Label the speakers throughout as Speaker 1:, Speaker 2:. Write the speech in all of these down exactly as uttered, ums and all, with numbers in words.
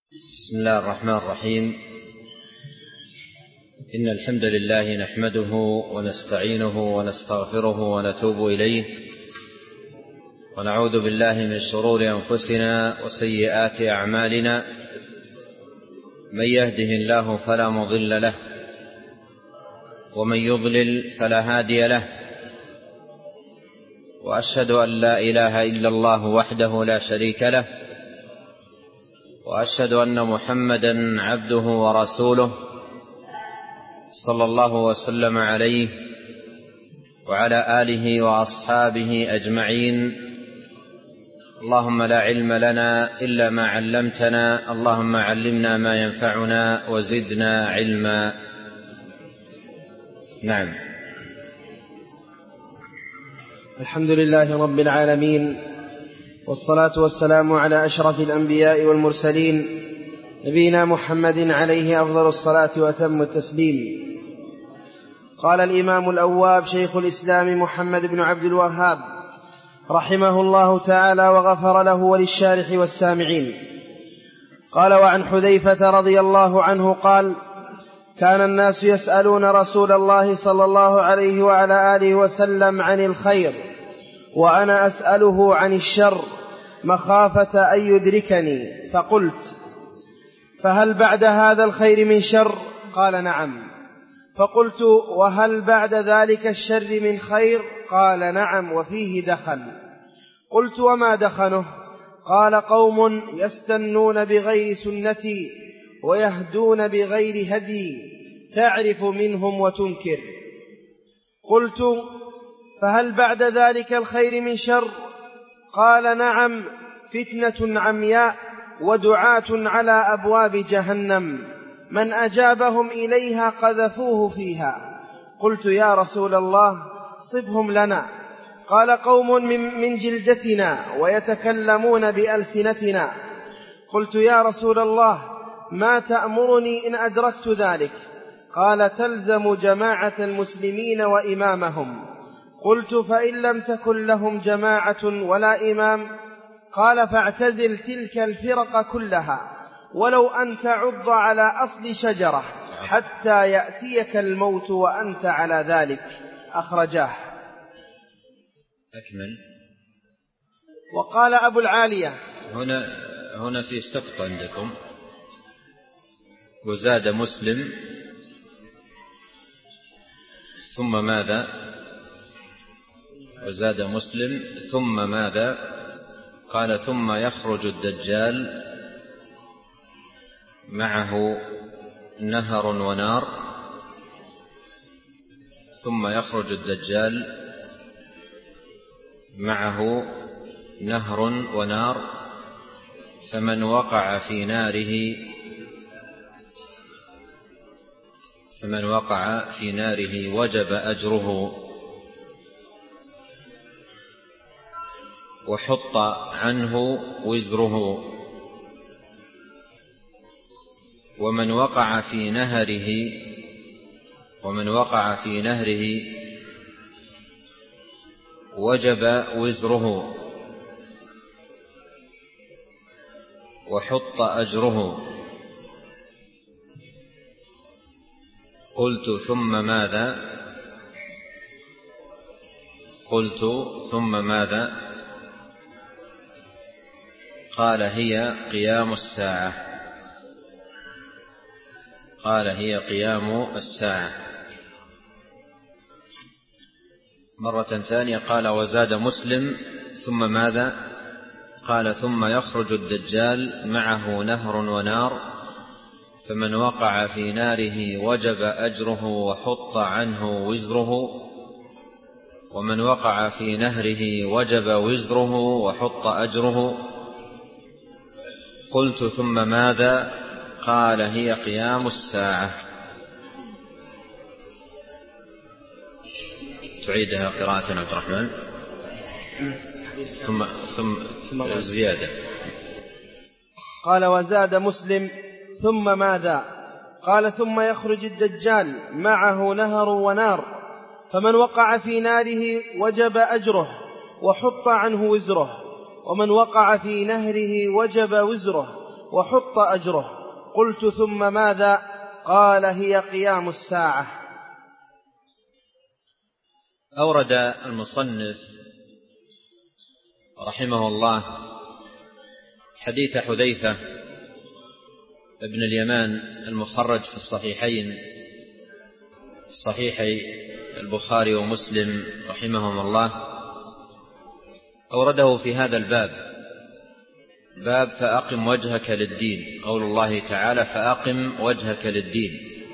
Speaker 1: بسم الله الرحمن الرحيم. إن الحمد لله نحمده ونستعينه ونستغفره ونتوب إليه، ونعوذ بالله من شرور أنفسنا وسيئات أعمالنا. من يهده الله فلا مضل له، ومن يضلل فلا هادي له، وأشهد أن لا إله إلا الله وحده لا شريك له، وأشهد أن محمدًا عبده ورسوله صلى الله وسلم عليه وعلى آله وأصحابه أجمعين. اللهم لا علم لنا إلا ما علمتنا، اللهم علمنا ما ينفعنا وزدنا علما. نعم.
Speaker 2: الحمد لله رب العالمين، والصلاة والسلام على أشرف الأنبياء والمرسلين، نبينا محمد عليه أفضل الصلاة وأتم التسليم. قال الإمام الأواب شيخ الإسلام محمد بن عبد الوهاب رحمه الله تعالى وغفر له وللشارح والسامعين. قال: وعن حذيفة رضي الله عنه قال: كان الناس يسألون رسول الله صلى الله عليه وعلى آله وسلم عن الخير، وأنا أسأله عن الشر مخافة أن يدركني، فقلت: فهل بعد هذا الخير من شر؟ قال: نعم. فقلت: وهل بعد ذلك الشر من خير؟ قال: نعم، وفيه دخن. قلت: وما دخنه؟ قال: قوم يستنون بغير سنتي ويهدون بغير هدي، تعرف منهم وتنكر. قلت: فهل بعد ذلك الخير من شر؟ قال: نعم، فتنة عمياء ودعاة على أبواب جهنم، من أجابهم إليها قذفوه فيها. قلت: يا رسول الله صفهم لنا. قال: قوم من جلدتنا ويتكلمون بألسنتنا. قلت: يا رسول الله ما تأمرني إن أدركت ذلك؟ قال: تلزم جماعة المسلمين وإمامهم. قلت: فإن لم تكن لهم جماعة ولا إمام؟ قال: فاعتزل تلك الفرق كلها، ولو أن تعض على أصل شجرة حتى يأتيك الموت وأنت على ذلك. أخرجاه.
Speaker 1: أكمل.
Speaker 2: وقال أبو العالية:
Speaker 1: هنا هنا في سقط عندكم، وزاد مسلم ثم ماذا؟ وزاد مسلم ثم ماذا؟ قال: ثم يخرج الدجال معه نهر ونار. ثم يخرج الدجال معه نهر ونار، فمن وقع في ناره فمن وقع في ناره وجب أجره، وحط عنه وزره. ومن وقع في نهره ومن وقع في نهره وجب وزره وحط أجره. قلت: ثم ماذا؟ قلت: ثم ماذا؟ قال: هي قيام الساعة. قال: هي قيام الساعة. مرة ثانية قال: وزاد مسلم ثم ماذا؟ قال: ثم يخرج الدجال معه نهر ونار، فمن وقع في ناره وجب أجره وحط عنه وزره، ومن وقع في نهره وجب وزره وحط أجره. قلت: ثم ماذا؟ قال: هي قيام الساعة. تعيدها قراءة عبد الرحمن. ثم ثم زيادة.
Speaker 2: قال: وزاد مسلم ثم ماذا؟ قال: ثم يخرج الدجال معه نهر ونار، فمن وقع في ناره وجب أجره وحط عنه وزره، ومن وقع في نهره وجب وزره وحط أجره. قلت ثم ماذا؟ قال هي قيام الساعة.
Speaker 1: أورد المصنف رحمه الله حديث حذيفة ابن اليمان المخرج في الصحيحين، صحيحي البخاري ومسلم رحمهم الله، أورده في هذا الباب، باب فأقم وجهك للدين، قول الله تعالى فأقم وجهك للدين،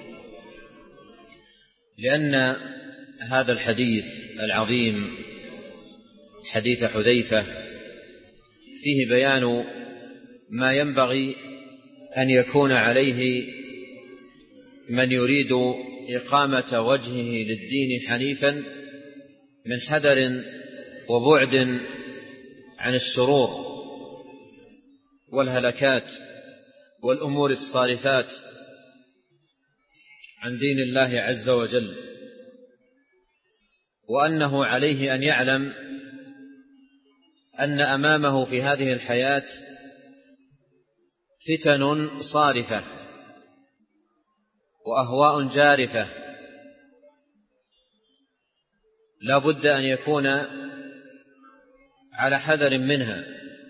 Speaker 1: لأن هذا الحديث العظيم حديث حذيفة فيه بيان ما ينبغي أن يكون عليه من يريد إقامة وجهه للدين حنيفا من حذر وبعد عن الشرور والهلكات والأمور الصارفات عن دين الله عز وجل، وأنه عليه أن يعلم أن أمامه في هذه الحياة فتن صارفة وأهواء جارفة لا بد أن يكون على حذر منها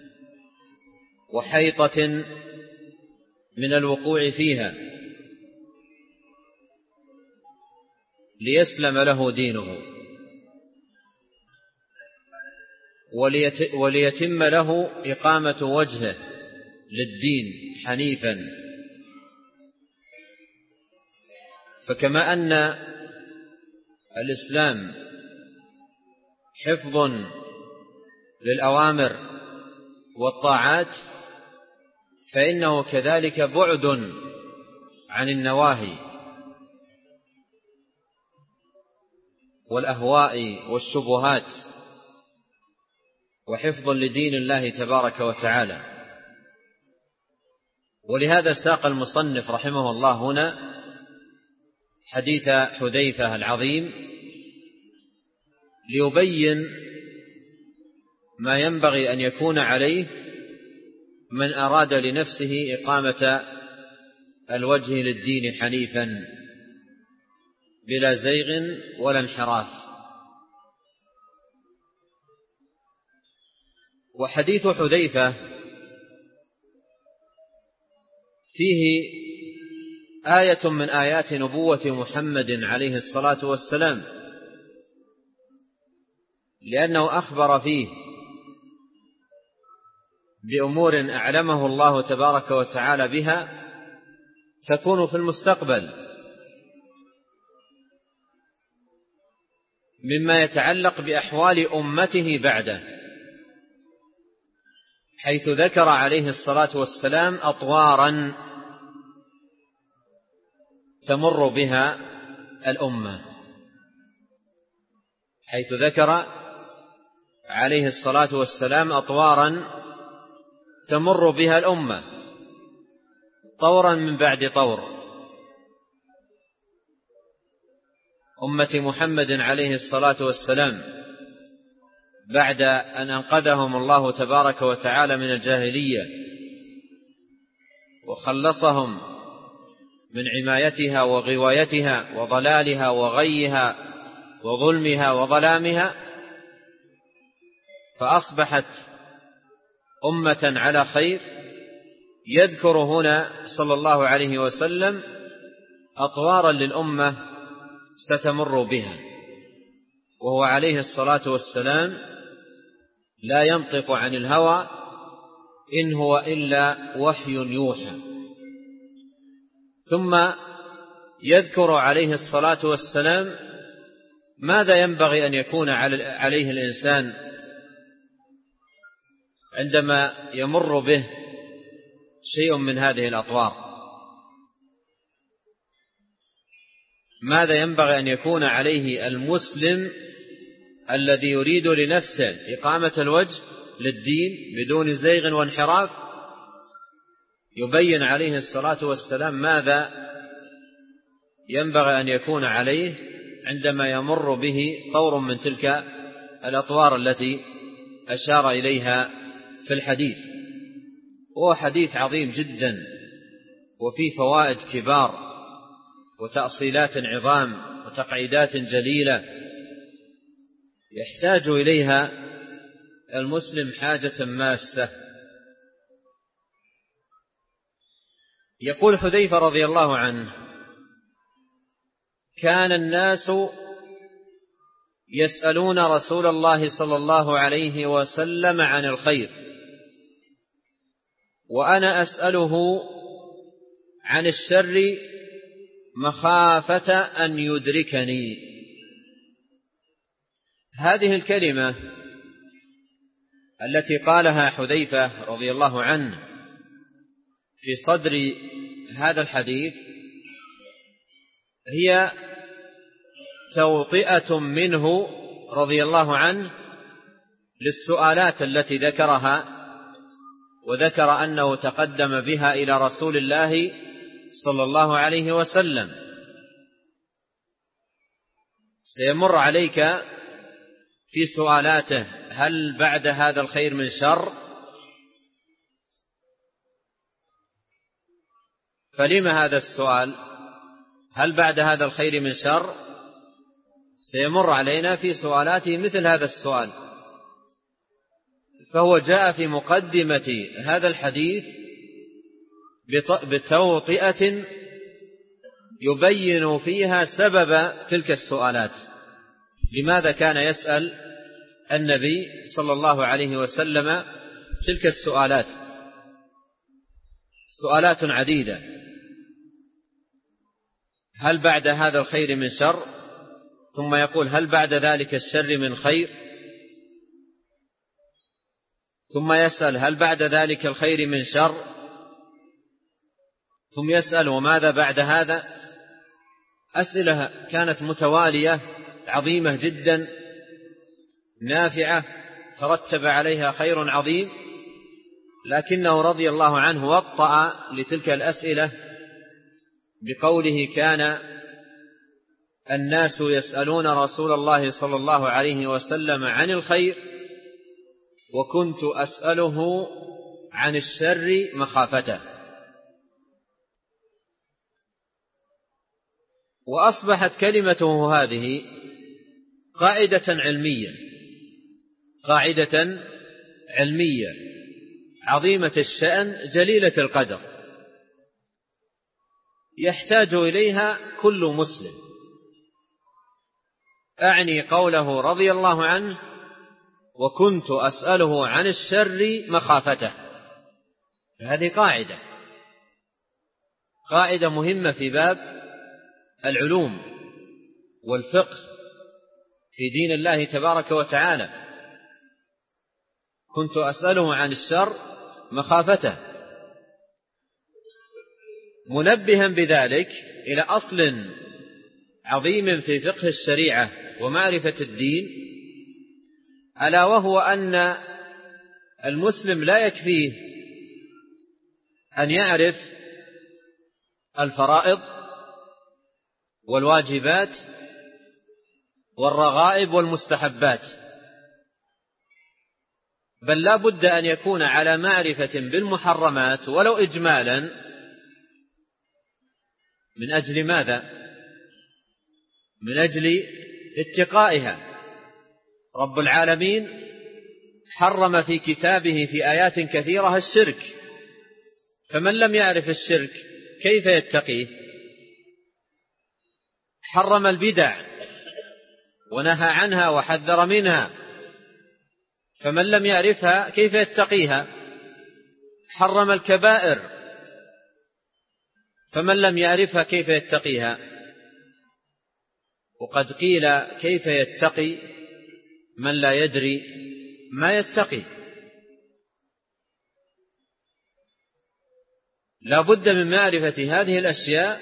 Speaker 1: وحيطة من الوقوع فيها ليسلم له دينه وليتم له إقامة وجهه للدين حنيفا. فكما أن الإسلام حفظ للأوامر والطاعات، فإنه كذلك بعد عن النواهي والأهواء والشبهات، وحفظ لدين الله تبارك وتعالى. ولهذا ساق المصنف رحمه الله هنا حديث حذيفة العظيم ليبين ما ينبغي أن يكون عليه من أراد لنفسه إقامة الوجه للدين حنيفا بلا زيغ ولا انحراف. وحديث حذيفة فيه آية من آيات نبوة محمد عليه الصلاة والسلام، لأنه أخبر فيه بأمور أعلمه الله تبارك وتعالى بها تكون في المستقبل مما يتعلق بأحوال أمته بعده، حيث ذكر عليه الصلاة والسلام أطوارا تمر بها الأمة، حيث ذكر عليه الصلاة والسلام أطوارا تمر بها الأمة طورا من بعد طور. أمة محمد عليه الصلاة والسلام بعد أن أنقذهم الله تبارك وتعالى من الجاهلية وخلصهم من عمايتها وغوايتها وضلالها وغيها وظلمها وظلامها، فأصبحت أمة على خير. يذكر هنا صلى الله عليه وسلم أطوارا للأمة ستمر بها، وهو عليه الصلاة والسلام لا ينطق عن الهوى إن هو إلا وحي يوحى. ثم يذكر عليه الصلاة والسلام ماذا ينبغي أن يكون عليه الإنسان عندما يمر به شيء من هذه الأطوار، ماذا ينبغي أن يكون عليه المسلم الذي يريد لنفسه إقامة الوجه للدين بدون زيغ وانحراف. يبين عليه الصلاة والسلام ماذا ينبغي أن يكون عليه عندما يمر به طور من تلك الأطوار التي أشار إليها في الحديث. هو حديث عظيم جدا وفيه فوائد كبار وتأصيلات عظام وتقعيدات جليلة يحتاج إليها المسلم حاجة ماسة. يقول حذيفة رضي الله عنه: كان الناس يسألون رسول الله صلى الله عليه وسلم عن الخير وأنا أسأله عن الشر مخافة أن يدركني. هذه الكلمة التي قالها حذيفة رضي الله عنه في صدر هذا الحديث هي توطئة منه رضي الله عنه للسؤالات التي ذكرها، وذكر أنه تقدم بها إلى رسول الله صلى الله عليه وسلم. سيمر عليك في سؤالاته: هل بعد هذا الخير من شر؟ فلما هذا السؤال؟ هل بعد هذا الخير من شر؟ سيمر علينا في سؤالاته مثل هذا السؤال. فهو جاء في مقدمة هذا الحديث بتوطئة يبين فيها سبب تلك السؤالات. لماذا كان يسأل النبي صلى الله عليه وسلم تلك السؤالات؟ سؤالات عديدة: هل بعد هذا الخير من شر؟ ثم يقول: هل بعد ذلك الشر من خير؟ ثم يسأل: هل بعد ذلك الخير من شر؟ ثم يسأل: وماذا بعد هذا؟ أسئلة كانت متوالية عظيمة جدا نافعة ترتب عليها خير عظيم، لكنه رضي الله عنه وطأ لتلك الأسئلة بقوله: كان الناس يسألون رسول الله صلى الله عليه وسلم عن الخير وكنت أسأله عن الشر مخافته. وأصبحت كلمته هذه قاعدة علمية قاعدة علمية عظيمة الشأن جليلة القدر يحتاج إليها كل مسلم. أعني قوله رضي الله عنه: وكنت أسأله عن الشر مخافته. هذه قاعدة قاعدة مهمة في باب العلوم والفقه في دين الله تبارك وتعالى. كنت أسأله عن الشر مخافته، منبها بذلك إلى أصل عظيم في فقه الشريعة ومعرفة الدين، ألا وهو أن المسلم لا يكفيه أن يعرف الفرائض والواجبات والرغائب والمستحبات، بل لا بد أن يكون على معرفة بالمحرمات ولو إجمالا. من أجل ماذا؟ من أجل اتقائها. رب العالمين حرم في كتابه في آيات كثيرة الشرك، فمن لم يعرف الشرك كيف يتقيه؟ حرم البدع ونهى عنها وحذر منها، فمن لم يعرفها كيف يتقيها؟ حرم الكبائر، فمن لم يعرفها كيف يتقيها؟ وقد قيل: كيف يتقي من لا يدري ما يتقي؟ لا بد من معرفة هذه الأشياء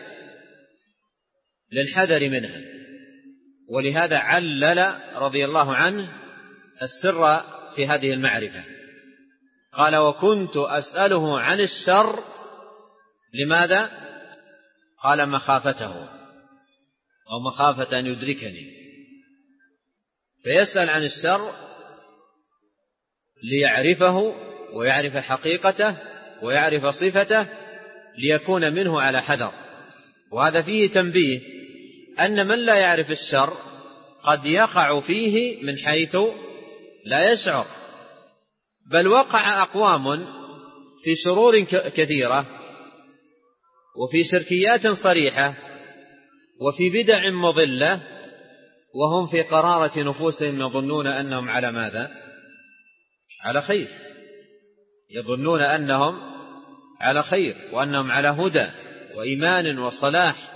Speaker 1: للحذر منها. ولهذا علل رضي الله عنه السر في هذه المعرفة، قال: وكنت أسأله عن الشر. لماذا؟ قال: مخافته، أو مخافة أن يدركني. فيسأل عن الشر ليعرفه ويعرف حقيقته ويعرف صفته ليكون منه على حذر. وهذا فيه تنبيه أن من لا يعرف الشر قد يقع فيه من حيث لا يشعر، بل وقع أقوام في شرور كثيرة وفي شركيات صريحة وفي بدع مضلة وهم في قرارة نفوسهم يظنون أنهم على ماذا؟ على خير، يظنون أنهم على خير وأنهم على هدى وإيمان وصلاح.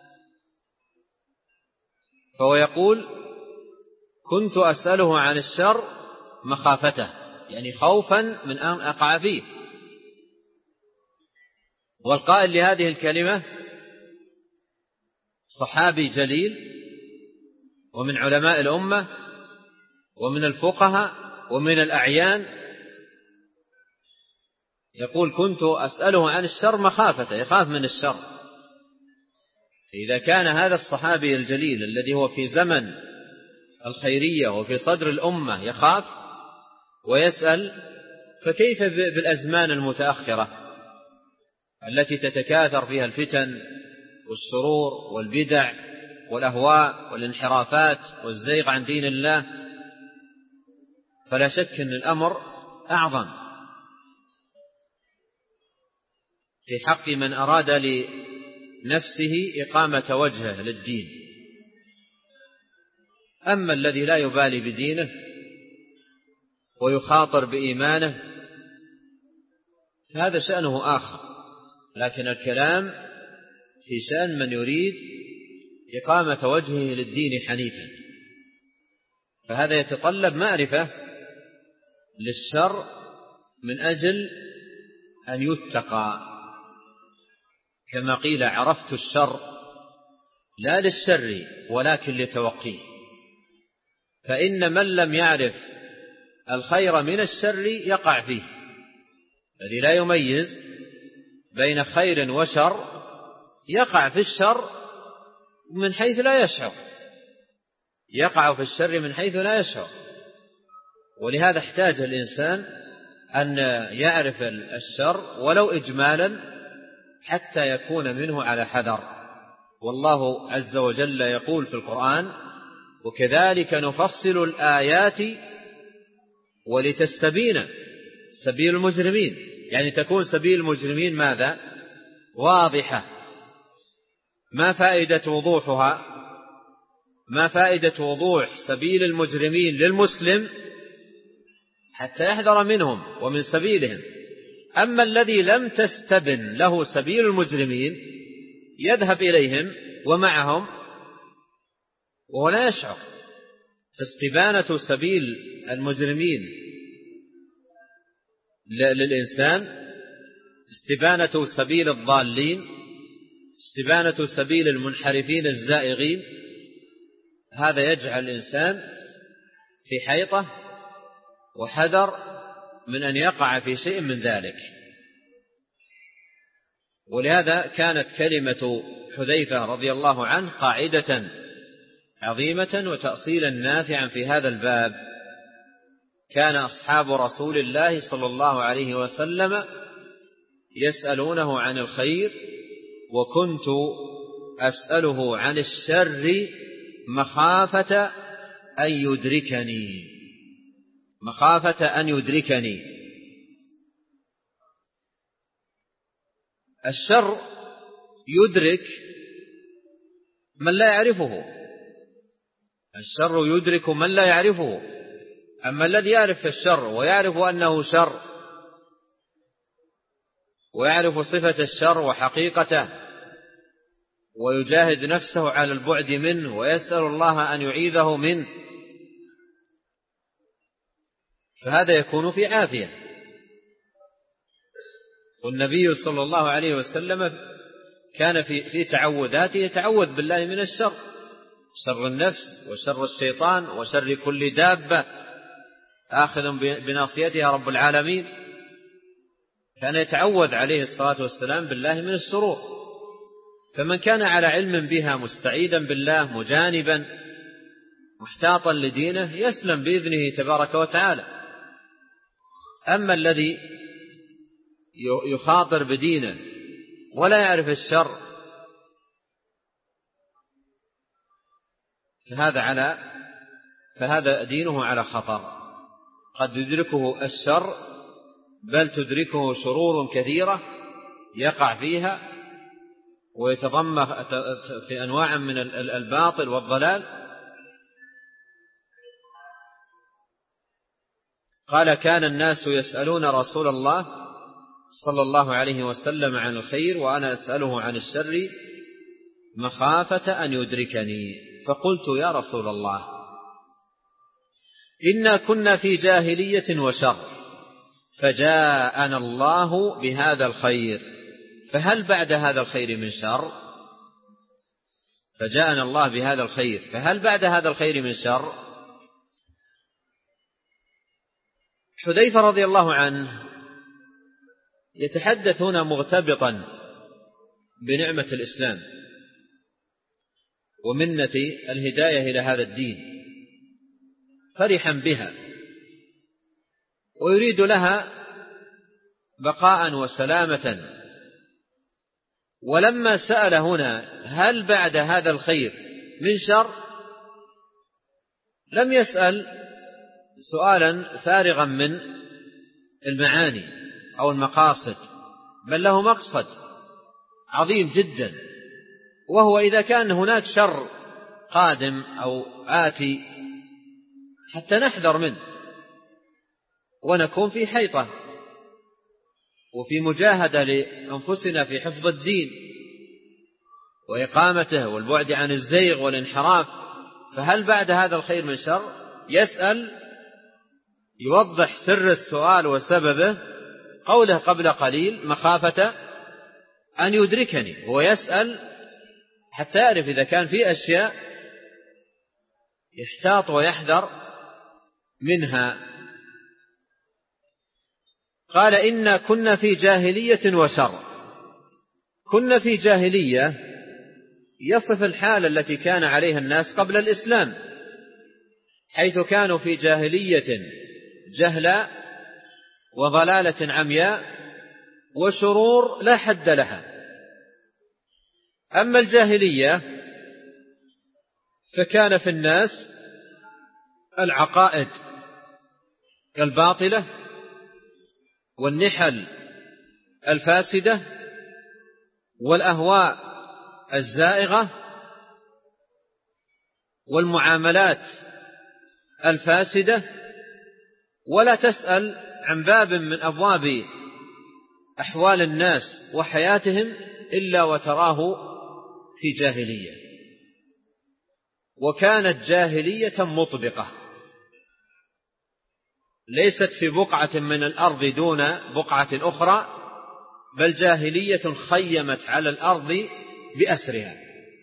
Speaker 1: فهو يقول كنت أسأله عن الشر مخافته، يعني خوفا من أن أقع فيه. والقائل لهذه الكلمة صحابي جليل ومن علماء الأمة ومن الفقهاء ومن الأعيان، يقول كنت أسأله عن الشر مخافته، يخاف من الشر. إذا كان هذا الصحابي الجليل الذي هو في زمن الخيرية وفي صدر الأمة يخاف ويسأل، فكيف بالأزمان المتأخرة التي تتكاثر فيها الفتن والشرور والبدع والأهواء والانحرافات والزيغ عن دين الله؟ فلا شك أن الأمر أعظم في حق من أراد لنفسه إقامة وجهه للدين. أما الذي لا يبالي بدينه ويخاطر بإيمانه هذا شأنه آخر، لكن الكلام في شأن من يريد إقامة وجهه للدين حنيفا، فهذا يتطلب معرفة للشر من أجل أن يتقى، كما قيل عرفت الشر لا للشر ولكن لتوقيه. فإن من لم يعرف الخير من الشر يقع فيه، الذي لا يميز بين خير وشر يقع في الشر من حيث لا يشعر، يقع في الشر من حيث لا يشعر. ولهذا احتاج الإنسان أن يعرف الشر ولو إجمالا حتى يكون منه على حذر. والله عز وجل يقول في القرآن وكذلك نفصل الآيات ولتستبين سبيل المجرمين، يعني تكون سبيل المجرمين ماذا؟ واضحة. ما فائدة وضوحها؟ ما فائدة وضوح سبيل المجرمين للمسلم؟ حتى يحذر منهم ومن سبيلهم. أما الذي لم تستبن له سبيل المجرمين يذهب إليهم ومعهم وهو لا يشعر. فاستبانة سبيل المجرمين للإنسان، استبانة سبيل الضالين، استبانة سبيل المنحرفين الزائغين، هذا يجعل الإنسان في حيطة وحذر من أن يقع في شيء من ذلك. ولهذا كانت كلمة حذيفة رضي الله عنه قاعدة عظيمة وتأصيلا نافعا في هذا الباب. كان أصحاب رسول الله صلى الله عليه وسلم يسألونه عن الخير وكنت أسأله عن الشر مخافة أن يدركني، مخافة أن يدركني. الشر يدرك من لا يعرفه، الشر يدرك من لا يعرفه. أما الذي يعرف الشر ويعرف أنه شر ويعرف صفة الشر وحقيقته ويجاهد نفسه على البعد منه ويسأل الله أن يعيذه منه، فهذا يكون في عافية. والنبي صلى الله عليه وسلم كان في في تعوذاته يتعوذ بالله من الشر، شر النفس وشر الشيطان وشر كل دابة آخذ بناصيتها رب العالمين. كان يتعوذ عليه الصلاة والسلام بالله من الشرور. فمن كان على علم بها مستعيذا بالله مجانبا محتاطا لدينه يسلم بإذنه تبارك وتعالى. أما الذي يخاطر بدينه ولا يعرف الشر، فهذا على فهذا دينه على خطر، قد يدركه الشر بل تدركه شرور كثيرة يقع فيها ويتضمن في أنواع من الباطل والضلال. قال: كان الناس يسألون رسول الله صلى الله عليه وسلم عن الخير وأنا أسأله عن الشر مخافة أن يدركني، فقلت: يا رسول الله، إنا كنا في جاهلية وشر، فجاءنا الله بهذا الخير، فهل بعد هذا الخير من شر؟ فجاءنا الله بهذا الخير فهل بعد هذا الخير من شر؟ حذيفة رضي الله عنه يتحدث هنا مغتبطا بنعمة الإسلام ومنة الهداية إلى هذا الدين، فرحا بها ويريد لها بقاء وسلامة. ولما سأل هنا هل بعد هذا الخير من شر، لم يسأل سؤالا فارغا من المعاني أو المقاصد، بل له مقصد عظيم جدا، وهو إذا كان هناك شر قادم أو آتي حتى نحذر منه ونكون في حيطة وفي مجاهدة لأنفسنا في حفظ الدين وإقامته والبعد عن الزيغ والانحراف. فهل بعد هذا الخير من شر؟ يسأل يوضح سر السؤال وسببه قوله قبل قليل مخافة أن يدركني، هو يسأل حتى يعرف إذا كان في أشياء يحتاط ويحذر منها. قال: إنا كنا في جاهلية وشر. كنا في جاهلية يصف الحالة التي كان عليها الناس قبل الإسلام، حيث كانوا في جاهلية جهلا وضلالة عمياء وشرور لا حد لها. أما الجاهلية فكان في الناس العقائد الباطلة والنحل الفاسدة والأهواء الزائغة والمعاملات الفاسدة، ولا تسأل عن باب من أبواب أحوال الناس وحياتهم إلا وتراه في جاهلية. وكانت جاهلية مطبقة، ليست في بقعة من الأرض دون بقعة أخرى، بل جاهلية خيمت على الأرض بأسرها،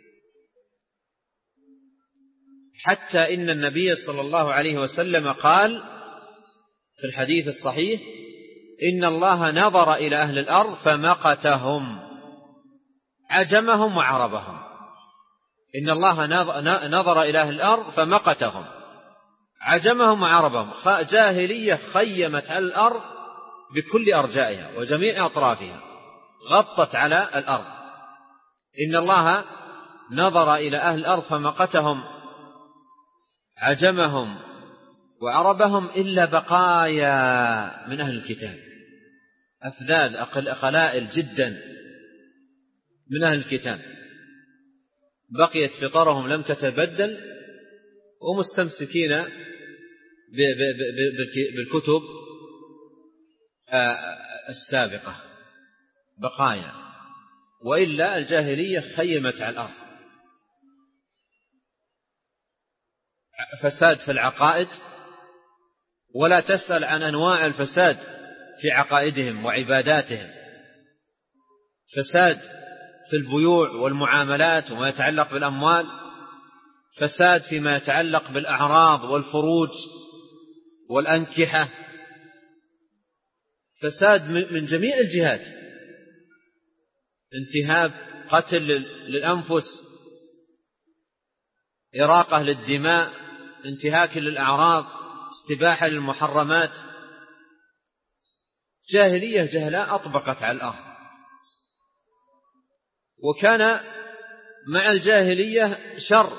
Speaker 1: حتى إن النبي صلى الله عليه وسلم قال في الحديث الصحيح: إن الله نظر إلى أهل الأرض فمقتهم عجمهم وعربهم. إن الله نظر إلى أهل الأرض فمقتهم عجمهم وعربهم، جاهلية خيمت على الأرض بكل أرجائها وجميع أطرافها، غطت على الأرض. إن الله نظر إلى أهل الأرض فمقتهم عجمهم وعربهم إلا بقايا من أهل الكتاب، أفذاذ قلائل جدا من أهل الكتاب بقيت فطرهم لم تتبدل ومستمسكين بالكتب السابقة بقايا، وإلا الجاهلية خيمت على الأرض. فساد في العقائد، ولا تسأل عن أنواع الفساد في عقائدهم وعباداتهم، فساد في البيوع والمعاملات وما يتعلق بالأموال، فساد فيما يتعلق بالأعراض والفروج والأنكحة، فساد من جميع الجهات، انتهاب، قتل للأنفس، إراقة للدماء، انتهاك للأعراض، استباحة للمحرمات، جاهلية جهلاء أطبقت على الأرض. وكان مع الجاهلية شر،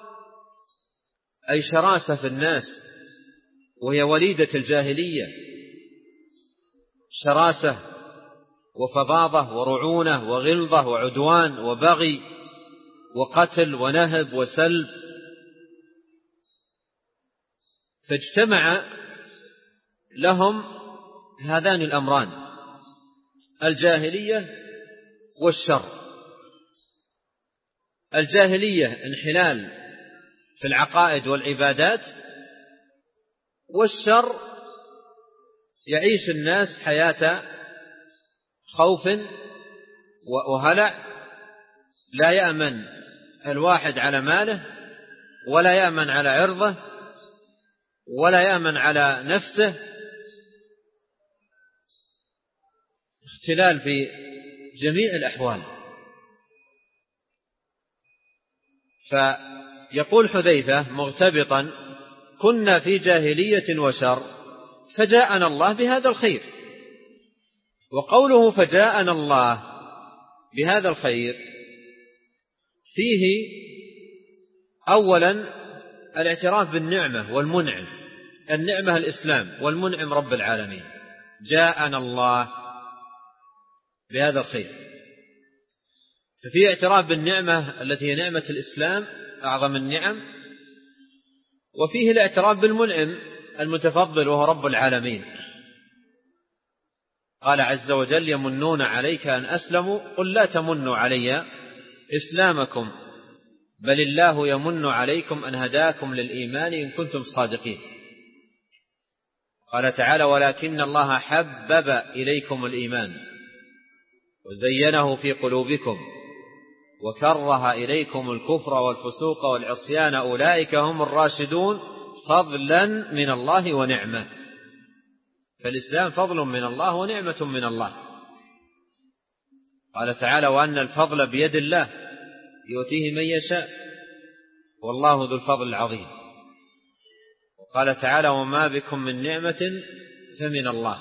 Speaker 1: أي شراسة في الناس، وهي وليدة الجاهلية، شراسة وفظاظة ورعونة وغلظة وعدوان وبغي وقتل ونهب وسلب. فاجتمع لهم هذان الأمران، الجاهلية والشر. الجاهلية انحلال في العقائد والعبادات، والشر يعيش الناس حياة خوف وهلع، لا يأمن الواحد على ماله، ولا يأمن على عرضه، ولا يأمن على نفسه، اختلال في جميع الأحوال. فيقول حذيفة مغتبطا: كنا في جاهلية وشر فجاءنا الله بهذا الخير. وقوله فجاءنا الله بهذا الخير فيه أولا الاعتراف بالنعمة والمنعم. النعمة الإسلام، والمنعم رب العالمين. جاءنا الله بهذا الخير، ففي اعتراف بالنعمة التي هي نعمة الإسلام أعظم النعم، وفيه الاعتراف بالمنعم المتفضل وهو رب العالمين. قال عز وجل: يمنون عليك أن أسلموا قل لا تمنوا علي إسلامكم بل الله يمن عليكم أن هداكم للإيمان إن كنتم صادقين. قال تعالى: ولكن الله حبب إليكم الإيمان وزينه في قلوبكم وكره إليكم الكفر والفسوق والعصيان أولئك هم الراشدون فضلا من الله ونعمة. فالإسلام فضل من الله ونعمة من الله. قال تعالى: وأن الفضل بيد الله يؤتيه من يشاء والله ذو الفضل العظيم. وقال تعالى: وما بكم من نعمة فمن الله.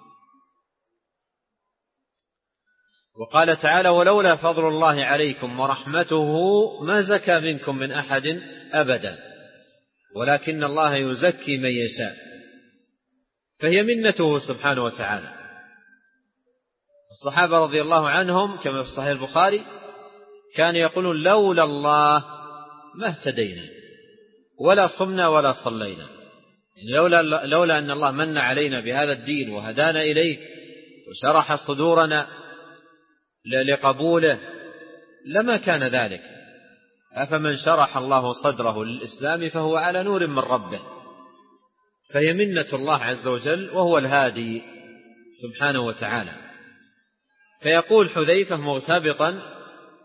Speaker 1: وقال تعالى: ولولا فضل الله عليكم ورحمته ما زكى منكم من أحد أبدا ولكن الله يزكي من يشاء. فهي منته سبحانه وتعالى. الصحابة رضي الله عنهم كما في صحيح البخاري كانوا يقولون: لولا الله ما اهتدينا ولا صمنا ولا صلينا. يعني لولا, لولا أن الله من علينا بهذا الدين وهدانا إليه وشرح صدورنا لقبوله لما كان ذلك. أفمن شرح الله صدره للإسلام فهو على نور من ربه. فهي منة الله عز وجل وهو الهادي سبحانه وتعالى. فيقول حذيفة مغتبطا: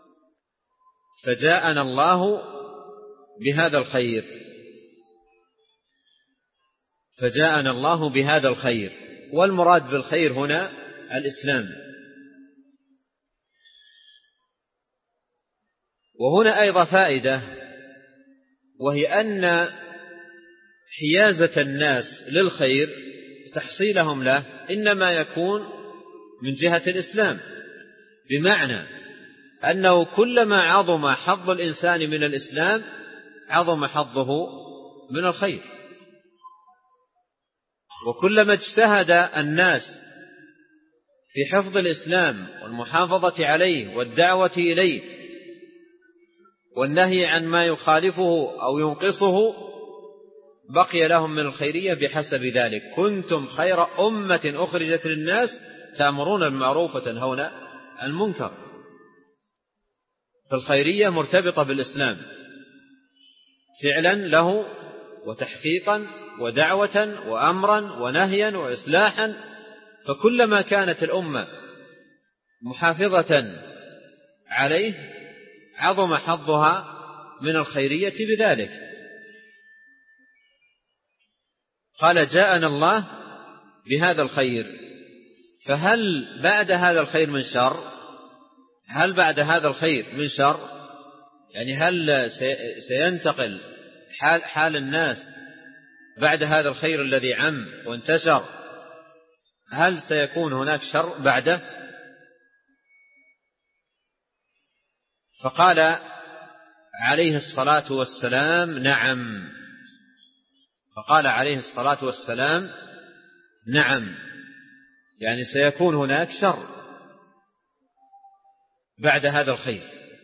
Speaker 1: فجاءنا الله بهذا الخير. فجاءنا الله بهذا الخير، والمراد بالخير هنا الإسلام. وهنا أيضا فائدة، وهي أن حيازة الناس للخير تحصيلهم له إنما يكون من جهة الإسلام، بمعنى أنه كلما عظم حظ الإنسان من الإسلام عظم حظه من الخير. وكلما اجتهد الناس في حفظ الإسلام والمحافظة عليه والدعوة إليه والنهي عن ما يخالفه أو ينقصه بقي لهم من الخيرية بحسب ذلك. كنتم خير أمة أخرجت للناس تأمرون بالمعروف وتنهون عن المنكر. فالخيرية مرتبطة بالإسلام فعلا له وتحقيقا ودعوة وأمرا ونهيا وإصلاحا. فكلما كانت الأمة محافظة عليه عظم حظها من الخيرية بذلك. قال: جاءنا الله بهذا الخير. فهل بعد هذا الخير من شر؟ هل بعد هذا الخير من شر؟ يعني هل سينتقل حال, حال الناس بعد هذا الخير الذي عم وانتشر هل سيكون هناك شر بعده؟ فقال عليه الصلاة والسلام نعم. فقال عليه الصلاة والسلام نعم، يعني سيكون هناك شر بعد هذا الخير.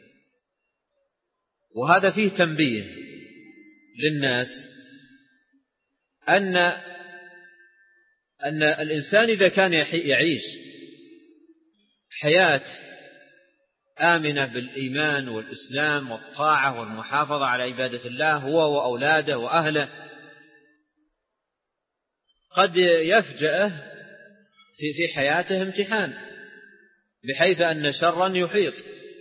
Speaker 1: وهذا فيه تنبيه للناس أن أن الإنسان إذا كان يعيش حياة آمنة بالإيمان والإسلام والطاعة والمحافظة على عبادة الله هو وأولاده وأهله، قد يفجأه في في حياته امتحان، بحيث أن شرا يحيط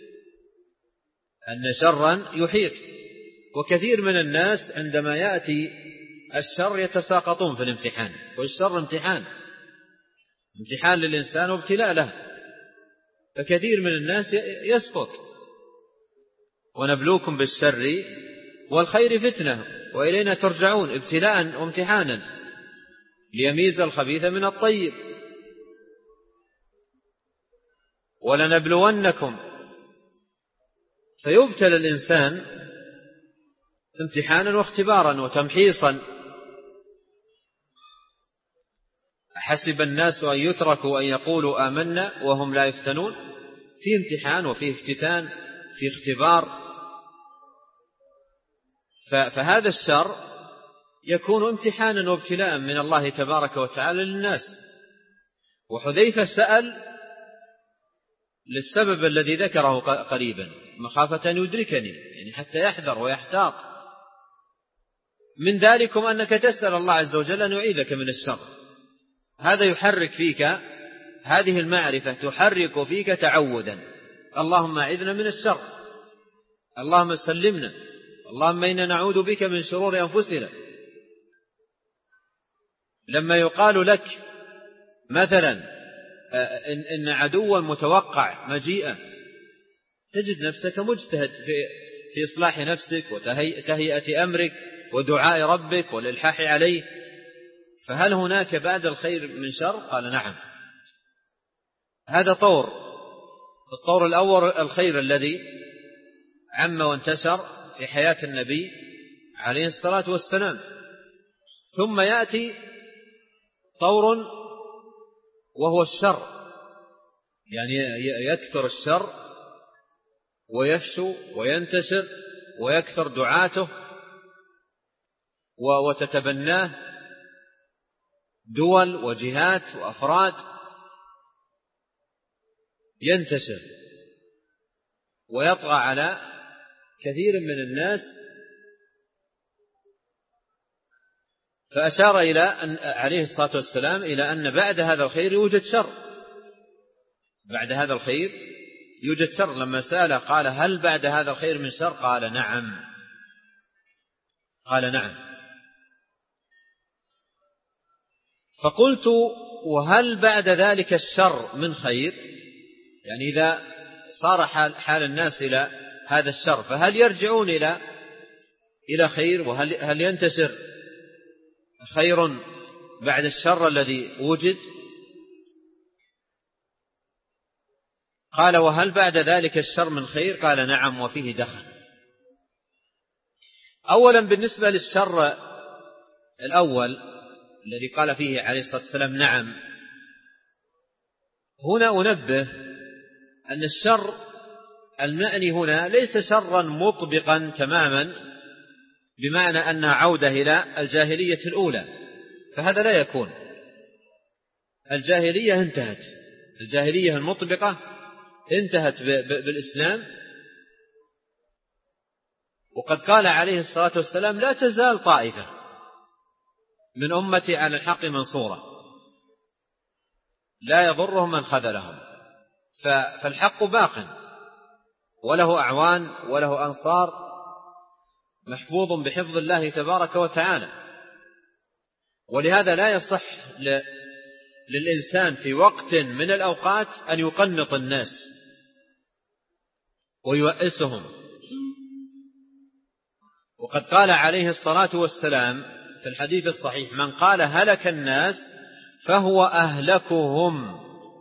Speaker 1: أن شرا يحيط وكثير من الناس عندما يأتي الشر يتساقطون في الامتحان، والشر امتحان امتحان للإنسان وابتلاء له، فكثير من الناس يسقط. ونبلوكم بالشر والخير فتنة وإلينا ترجعون، ابتلاء وامتحانا ليميز الخبيث من الطيب. ولنبلونكم، فيبتلى الإنسان امتحانا واختبارا وتمحيصا. حسب الناس أن يتركوا أن يقولوا آمنا وهم لا يفتنون، في امتحان وفي افتتان في اختبار. فهذا الشر يكون امتحانا وابتلاء من الله تبارك وتعالى للناس. وحذيفة سأل للسبب الذي ذكره قريبا، مخافة أن يدركني، يعني حتى يحذر ويحتاط. من ذلكم أنك تسأل الله عز وجل أن يعيذك من الشر، هذا يحرك فيك هذه المعرفة، تحرك فيك تعودا. اللهم أعذنا من الشر، اللهم سلمنا، اللهم إنا نعوذ بك من شرور أنفسنا. لما يقال لك مثلا إن, إن عدوا متوقع مجيئا، تجد نفسك مجتهد في, في إصلاح نفسك وتهيئة أمرك ودعاء ربك والإلحاح عليه. فهل هناك بعد الخير من شر؟ قال نعم. هذا طور. الطور الأول الخير الذي عم وانتشر في حياة النبي عليه الصلاة والسلام. ثم يأتي طور وهو الشر، يعني يكثر الشر ويفشو وينتشر ويكثر دعاته وتتبناه دول وجهات وأفراد، ينتشر ويطغى على كثير من الناس. فأشار إلى أن عليه الصلاة والسلام إلى أن بعد هذا الخير يوجد شر، بعد هذا الخير يوجد شر. لما سأل قال هل بعد هذا الخير من شر؟ قال نعم، قال نعم. فقلت وهل بعد ذلك الشر من خير؟ يعني إذا صار حال, حال الناس إلى هذا الشر، فهل يرجعون إلى إلى خير؟ وهل هل ينتشر خير بعد الشر الذي وجد؟ قال وهل بعد ذلك الشر من خير؟ قال نعم وفيه دخل. أولا بالنسبة للشر الأول الذي قال فيه عليه الصلاة والسلام نعم، هنا أنبه أن الشر المعني هنا ليس شرا مطبقا تماما بمعنى أنها عودة إلى الجاهلية الأولى، فهذا لا يكون. الجاهلية انتهت، الجاهلية المطبقة انتهت بالإسلام. وقد قال عليه الصلاة والسلام لا تزال طائفة من أمتي على الحق منصورة لا يضرهم من خذلهم. فالحق باق وله أعوان وله أنصار، محفوظ بحفظ الله تبارك وتعالى. ولهذا لا يصح للإنسان في وقت من الأوقات أن يقنط الناس ويؤسهم. وقد قال عليه الصلاة والسلام في الحديث الصحيح من قال هلك الناس فهو أهلكهم،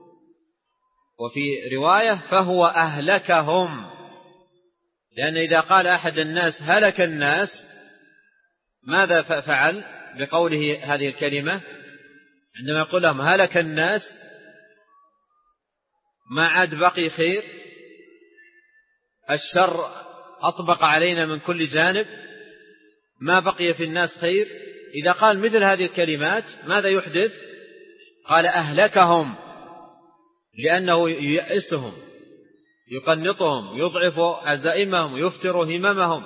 Speaker 1: وفي رواية فهو أهلكهم، لأن إذا قال أحد الناس هلك الناس ماذا فعل بقوله هذه الكلمة؟ عندما يقول لهم هلك الناس ما عاد بقي خير، الشر أطبق علينا من كل جانب، ما بقي في الناس خير. إذا قال مثل هذه الكلمات ماذا يحدث؟ قال أهلكهم، لأنه ييأسهم، يقنطهم، يضعف عزائمهم، يفتر هممهم،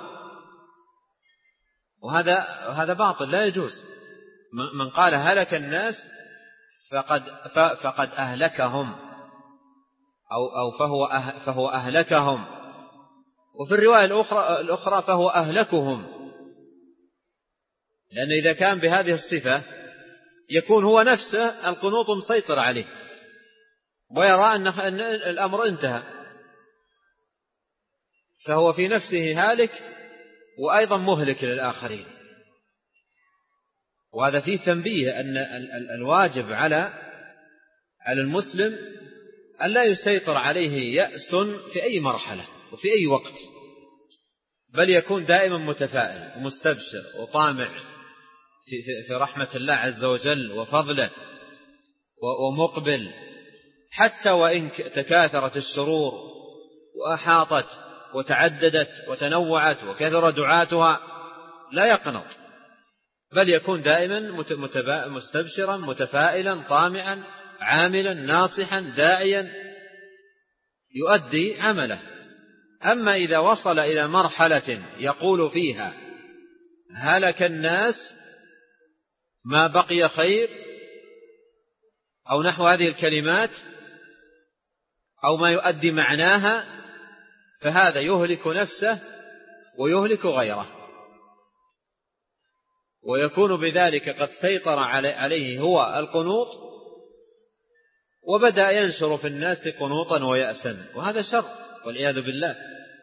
Speaker 1: وهذا هذا باطل لا يجوز. من قال هلك الناس فقد فقد أهلكهم أو أو فهو أه فهو أهلكهم. وفي الرواية الأخرى الأخرى فهو أهلكهم، لأن إذا كان بهذه الصفة يكون هو نفسه القنوط مسيطر عليه ويرى أن الأمر انتهى، فهو في نفسه هالك وأيضا مهلك للآخرين. وهذا فيه تنبيه أن الواجب على على المسلم أن لا يسيطر عليه يأس في أي مرحلة وفي أي وقت، بل يكون دائما متفائل ومستبشر وطامع في رحمة الله عز وجل وفضله ومقبل، حتى وإن تكاثرت الشرور وأحاطت وتعددت وتنوعت وكثر دعاتها لا يقنط، بل يكون دائما مستبشرا متفائلا طامعا عاملا ناصحا داعيا يؤدي عمله. أما إذا وصل إلى مرحلة يقول فيها هلك الناس ما بقي خير أو نحو هذه الكلمات أو ما يؤدي معناها، فهذا يهلك نفسه ويهلك غيره، ويكون بذلك قد سيطر عليه هو القنوط وبدأ ينشر في الناس قنوطا ويأسا، وهذا شر والعياذ بالله.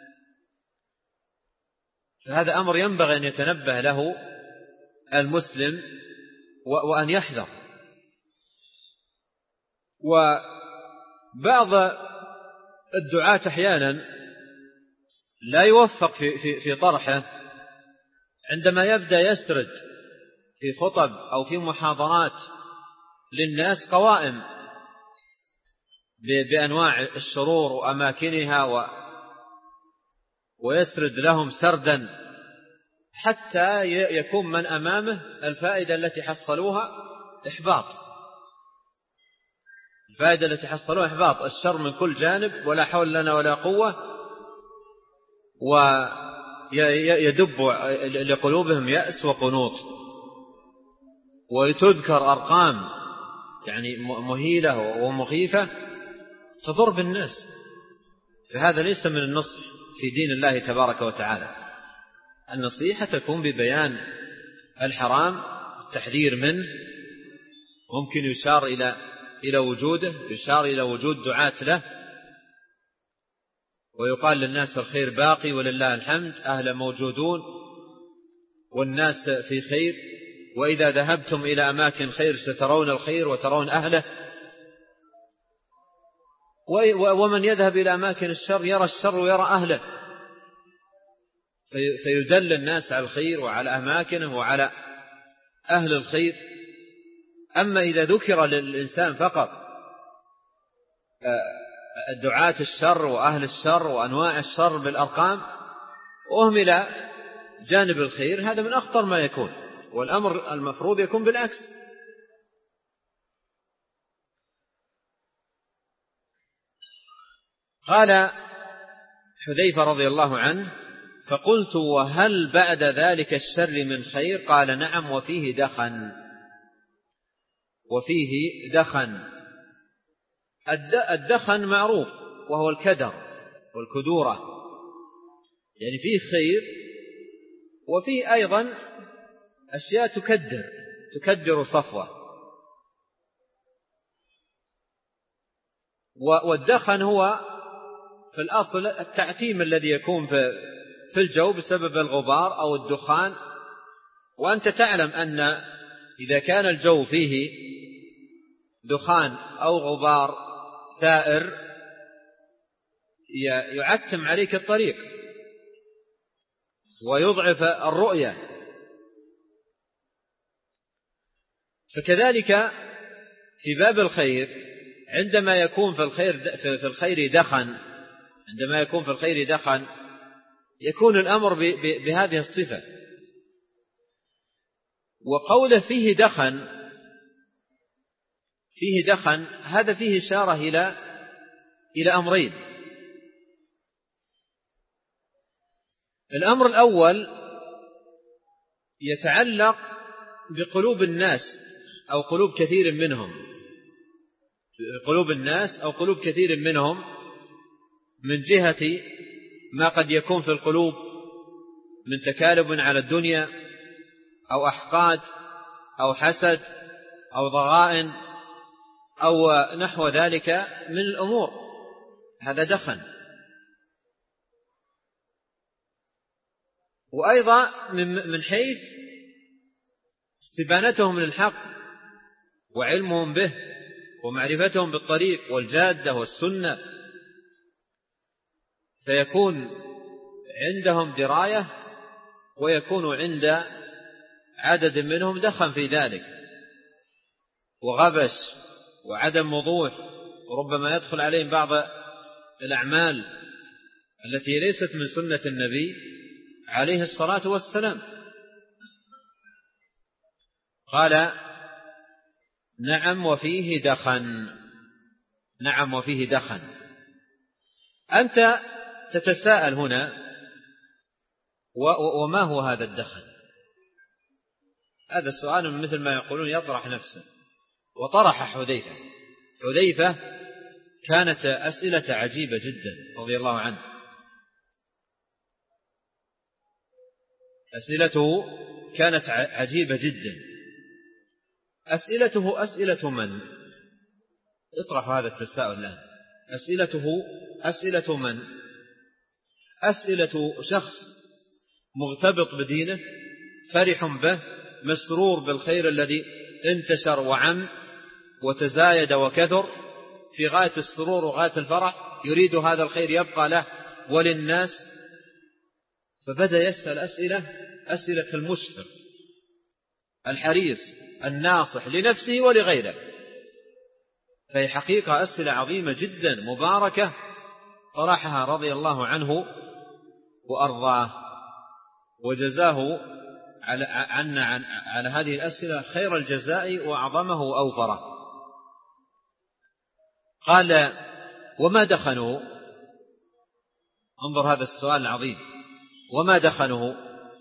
Speaker 1: فهذا أمر ينبغي أن يتنبه له المسلم وأن يحذر. وبعض الدعاة أحيانا لا يوفق في, في, في طرحه عندما يبدأ يسرد في خطب أو في محاضرات للناس قوائم بأنواع الشرور وأماكنها و ويسرد لهم سردا حتى يكون من أمامه الفائدة التي حصلوها إحباط، الفائدة التي حصلوها إحباط، الشر من كل جانب ولا حول لنا ولا قوة، ويدب لقلوبهم يأس وقنوط، وتذكر أرقام يعني مهيلة ومخيفة تضر بالناس. فهذا ليس من النصح في دين الله تبارك وتعالى. النصيحة تكون ببيان الحرام، التحذير منه، ممكن يشار إلى إلى وجوده، يشار إلى وجود دعاة له، ويقال للناس الخير باقي ولله الحمد، أهل موجودون والناس في خير، وإذا ذهبتم إلى أماكن خير سترون الخير وترون أهله، ومن يذهب إلى أماكن الشر يرى الشر ويرى أهله، فيدل الناس على الخير وعلى أماكنه وعلى أهل الخير. أما إذا ذكر للإنسان فقط دعاة الشر وأهل الشر وأنواع الشر بالأرقام وأهمل جانب الخير، هذا من أخطر ما يكون، والأمر المفروض يكون بالعكس. قال حذيفة رضي الله عنه: فقلت: وهل بعد ذلك الشر من خير؟ قال: نعم، وفيه دخن، وفيه دخن. الدخن معروف وهو الكدر والكدورة، يعني فيه خير وفيه أيضا أشياء تكدر تكدر صفوة. والدخن هو في الأصل التعتيم الذي يكون في الجو بسبب الغبار أو الدخان، وأنت تعلم أن إذا كان الجو فيه دخان أو غبار ثائر يعتم عليك الطريق ويضعف الرؤية. فكذلك في باب الخير عندما يكون في الخير في الخير دخن عندما يكون في الخير دخن يكون الأمر بهذه الصفة. وقوله فيه دخن فيه دخن هذا فيه إشارة إلى إلى أمرين. الأمر الأول يتعلق بقلوب الناس أو قلوب كثير منهم قلوب الناس أو قلوب كثير منهم من جهة ما قد يكون في القلوب من تكالب على الدنيا أو أحقاد أو حسد أو ضغائن أو نحو ذلك من الأمور. هذا دخن. وأيضا من حيث استبانتهم للحق وعلمهم به ومعرفتهم بالطريق والجادة والسنة، فيكون عندهم دراية ويكون عند عدد منهم دخن في ذلك وغبش وعدم وضوح، وربما يدخل عليهم بعض الأعمال التي ليست من سنة النبي عليه الصلاة والسلام. قال نعم وفيه دخن نعم وفيه دخن. أنت تتساءل هنا وما هو هذا الدخن؟ هذا السؤال مثل ما يقولون يطرح نفسه. وطرح حذيفة حذيفة كانت أسئلة عجيبة جدا رضي الله عنه. أسئلته كانت عجيبة جدا. أسئلته أسئلة من؟ اطرح هذا التساؤل الآن. أسئلته أسئلة من؟ أسئلة شخص مغتبط بدينه فرح به مسرور بالخير الذي انتشر وعم وتزايد وكثر في غاية السرور وغاية الفرح، يريد هذا الخير يبقى له وللناس. فبدأ يسأل أسئلة أسئلة المشفق الحريص الناصح لنفسه ولغيره. فهي حقيقة أسئلة عظيمة جدا مباركة طرحها رضي الله عنه وأرضاه، وجزاه عنا عن على هذه الأسئلة خير الجزاء وأعظمه وأوفره. قال وما دخنوا؟ انظر هذا السؤال العظيم، وما دخنوا؟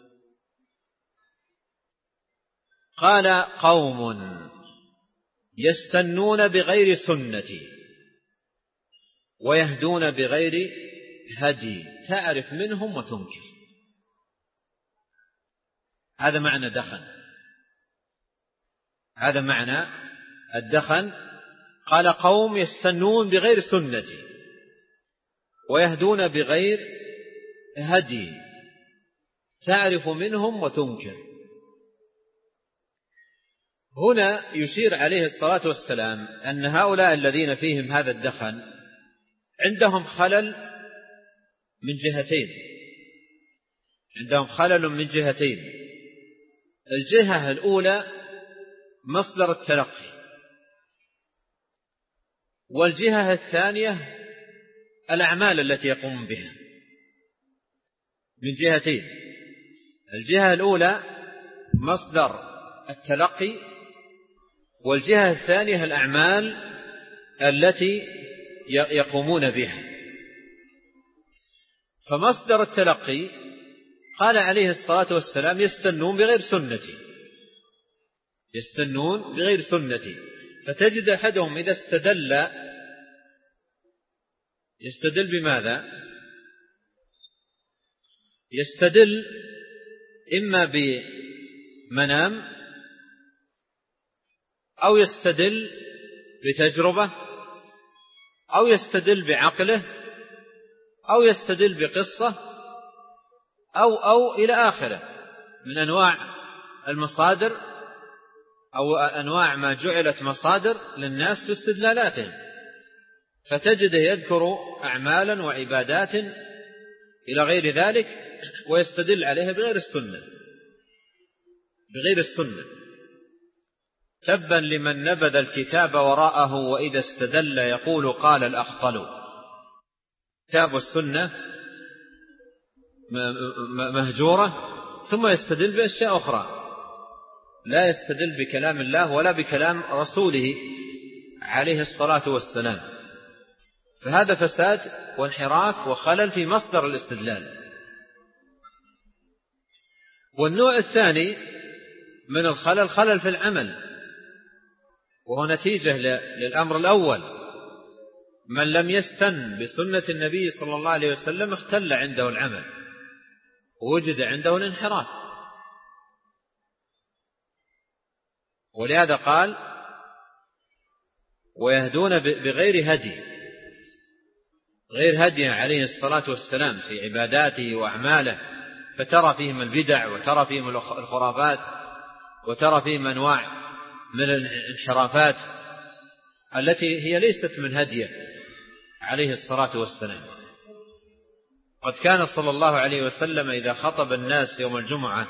Speaker 1: قال قوم يستنون بغير سنتي ويهدون بغير هدي تعرف منهم وتنكر. هذا معنى دخن، هذا معنى الدخن. قال قوم يستنون بغير سنتي ويهدون بغير هدي تعرف منهم وتنكر. هنا يشير عليه الصلاة والسلام أن هؤلاء الذين فيهم هذا الدخن عندهم خلل من جهتين عندهم خلل من جهتين الجهة الأولى مصدر التلقي، والجهة الثانية الأعمال التي يقوم بها. من جهتين، الجهة الأولى مصدر التلقي، والجهة الثانية الأعمال التي يقومون بها. فمصدر التلقي قال عليه الصلاة والسلام يستنون بغير سنتي يستنون بغير سنتي فتجد أحدهم إذا استدل يستدل بماذا؟ يستدل إما بمنام أو يستدل بتجربة أو يستدل بعقله أو يستدل بقصة أو أو إلى آخره من أنواع المصادر أو أنواع ما جعلت مصادر للناس في استدلالاتهم، فتجده يذكر أعمالا وعبادات إلى غير ذلك ويستدل عليها بغير السنة بغير السنة تبا لمن نبذ الكتاب وراءه وإذا استدل يقول قال الأخطل. كتاب والسنة مهجورة ثم يستدل بأشياء أخرى، لا يستدل بكلام الله ولا بكلام رسوله عليه الصلاة والسلام، فهذا فساد وانحراف وخلل في مصدر الاستدلال. والنوع الثاني من الخلل خلل في العمل، وهو نتيجة للأمر الأول، من لم يستن بسنة النبي صلى الله عليه وسلم اختل عنده العمل ووجد عنده الانحراف. ولهذا قال ويهدون بغير هدي، غير هدي عليه الصلاة والسلام في عباداته وأعماله، فترى فيهم البدع وترى فيهم الخرافات وترى فيهم أنواع من الانحرافات التي هي ليست من هديه عليه الصلاة والسلام. قد كان صلى الله عليه وسلم إذا خطب الناس يوم الجمعة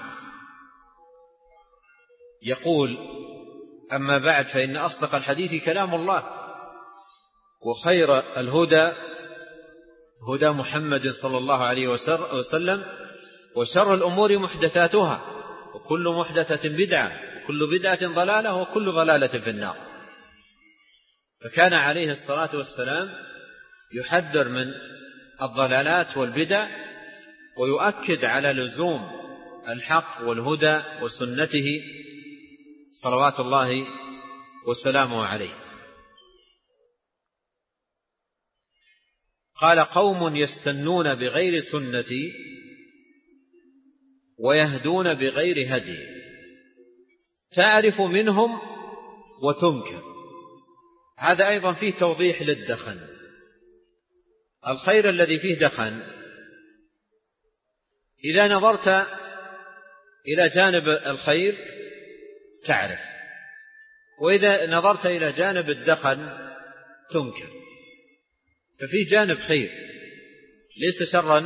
Speaker 1: يقول: أما بعد فإن أصدق الحديث كلام الله، وخير الهدى هدى محمد صلى الله عليه وسلم، وشر الأمور محدثاتها، وكل محدثة بدعة، وكل بدعة ضلالة، وكل ضلالة في النار. فكان عليه الصلاة والسلام يحذر من الضلالات والبدع ويؤكد على لزوم الحق والهدى وسنته صلوات الله وسلامه عليه. قال: قوم يستنون بغير سنتي ويهدون بغير هدي، تعرف منهم وتنكر. هذا أيضا فيه توضيح للدخن. الخير الذي فيه دخن إذا نظرت إلى جانب الخير تعرف، وإذا نظرت إلى جانب الدخن تنكر. ففي جانب خير ليس شرا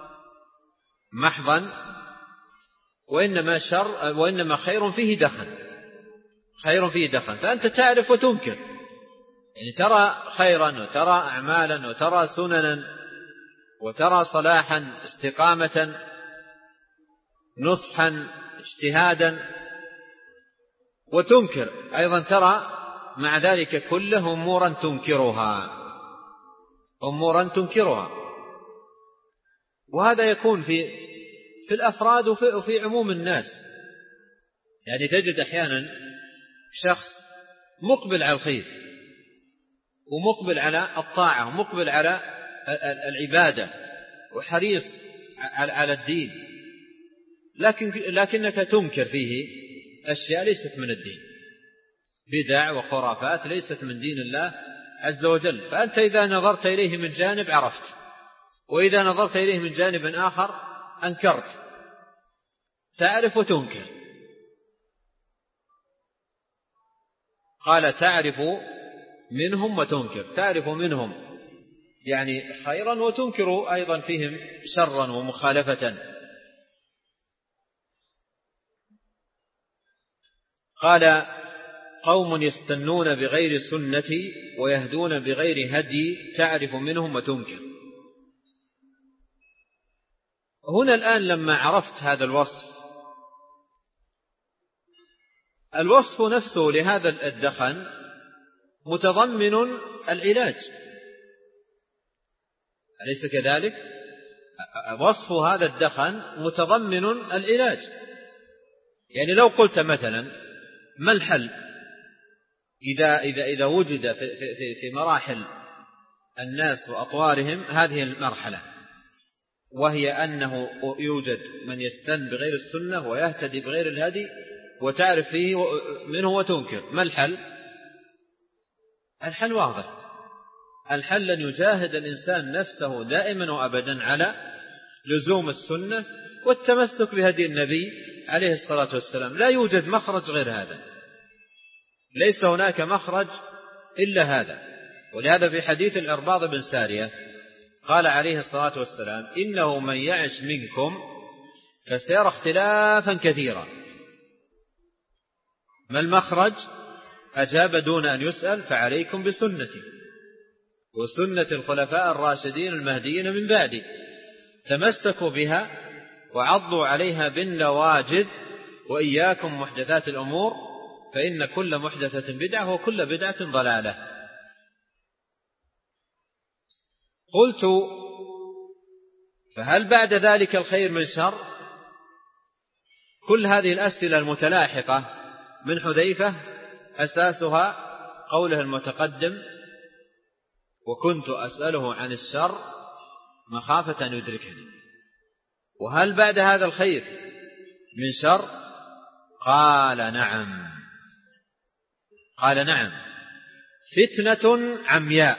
Speaker 1: محضا، وإنما شر وإنما خير فيه دخن، خير فيه دخن، فأنت تعرف وتنكر، يعني ترى خيرا وترى أعمالا وترى سننا وترى صلاحا، استقامة، نصحا، اجتهادا، وتنكر أيضا، ترى مع ذلك كله أمورا تنكرها أمورا تنكرها وهذا يكون في في الأفراد وفي, وفي عموم الناس. يعني تجد أحيانا شخص مقبل على الخير ومقبل على الطاعة ومقبل على العبادة وحريص على الدين، لكن لكنك تنكر فيه أشياء ليست من الدين، بدع وخرافات ليست من دين الله عز وجل. فأنت إذا نظرت إليه من جانب عرفت، وإذا نظرت إليه من جانب آخر أنكرت. تعرف وتنكر. قال: تعرف منهم وتنكر، تعرف منهم يعني خيرا وتنكر أيضا فيهم شرا ومخالفة. قال: قوم يستنون بغير سنتي ويهدون بغير هدي، تعرف منهم وتنكر. هنا الآن لما عرفت هذا الوصف، الوصف نفسه لهذا الدخن متضمن العلاج، أليس كذلك؟ وصف هذا الدخن متضمن العلاج. يعني لو قلت مثلا: ما الحل إذا, إذا, إذا وجد في, في, في مراحل الناس وأطوارهم هذه المرحلة، وهي أنه يوجد من يستن بغير السنة ويهتدي بغير الهدي وتعرف فيه منه وتنكر، ما الحل؟ الحل واضح. الحل أن يجاهد الإنسان نفسه دائما وأبدا على لزوم السنة والتمسك بهدي النبي عليه الصلاة والسلام. لا يوجد مخرج غير هذا، ليس هناك مخرج إلا هذا. ولهذا في حديث العرباض بن سارية قال عليه الصلاة والسلام: إنه من يعش منكم فسيرى اختلافا كثيرا. ما المخرج؟ أجاب دون أن يسأل: فعليكم بسنتي وسنة الخلفاء الراشدين المهديين من بعدي، تمسكوا بها وعضوا عليها بالنواجذ، وإياكم محدثات الأمور فإن كل محدثة بدعة وكل بدعة ضلالة. قلت: فهل بعد ذلك الخير من شر؟ كل هذه الأسئلة المتلاحقة من حذيفة أساسها قوله المتقدم: وكنت أسأله عن الشر مخافة أن يدركني. وهل بعد هذا الخير من شر؟ قال نعم. قال نعم: فتنة عمياء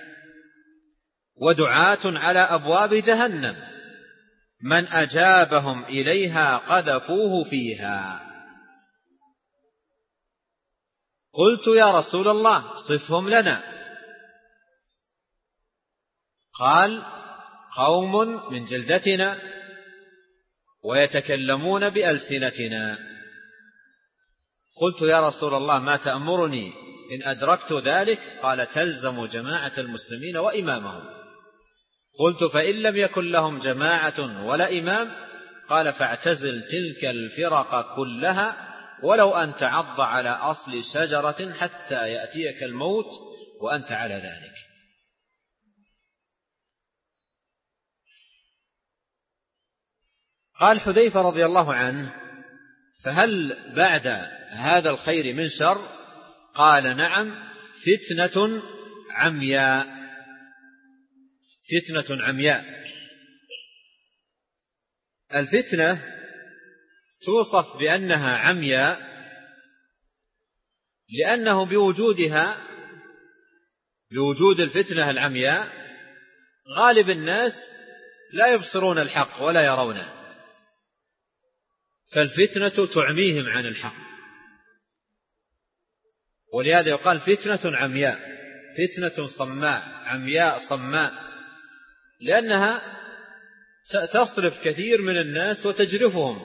Speaker 1: ودعاة على أبواب جهنم من أجابهم إليها قذفوه فيها. قلت: يا رسول الله صفهم لنا. قال: قوم من جلدتنا ويتكلمون بألسنتنا. قلت: يا رسول الله ما تأمرني إن أدركت ذلك؟ قال: تلزم جماعة المسلمين وإمامهم. قلت: فإن لم يكن لهم جماعة ولا إمام؟ قال: فاعتزل تلك الفرق كلها ولو أن تعض على أصل شجرة حتى يأتيك الموت وأنت على ذلك. قال حذيفة رضي الله عنه: فهل بعد هذا الخير من شر؟ قال نعم: فتنة عمياء. فتنة عمياء. الفتنة توصف بأنها عمياء لأنه بوجودها بوجود الفتنة العمياء غالب الناس لا يبصرون الحق ولا يرونه، فالفتنة تعميهم عن الحق. ولهذا يقال فتنة عمياء، فتنة صماء، عمياء صماء، لأنها تصرف كثير من الناس وتجرفهم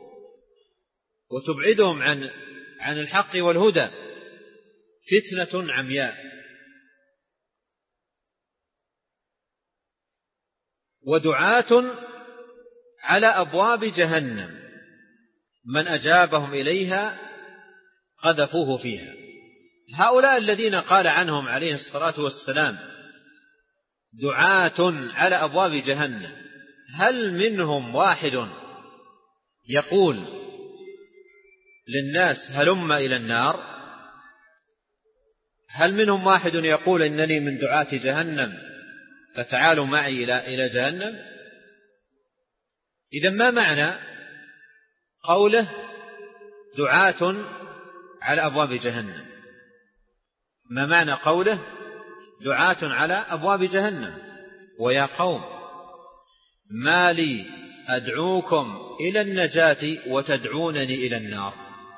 Speaker 1: وتبعدهم عن عن الحق والهدى. فتنة عمياء. ودعاة على أبواب جهنم من أجابهم إليها قذفوه فيها. هؤلاء الذين قال عنهم عليه الصلاة والسلام دعاة على أبواب جهنم، هل منهم واحد يقول للناس هلم إلى النار؟ هل منهم واحد يقول إنني من دعاة جهنم فتعالوا معي إلى إلى جهنم؟ إذن ما معنى قوله دعاة على أبواب جهنم؟ ما معنى قوله دعاة على أبواب جهنم؟ ويا قوم ما لي أدعوكم إلى النجاة وتدعونني إلى النار.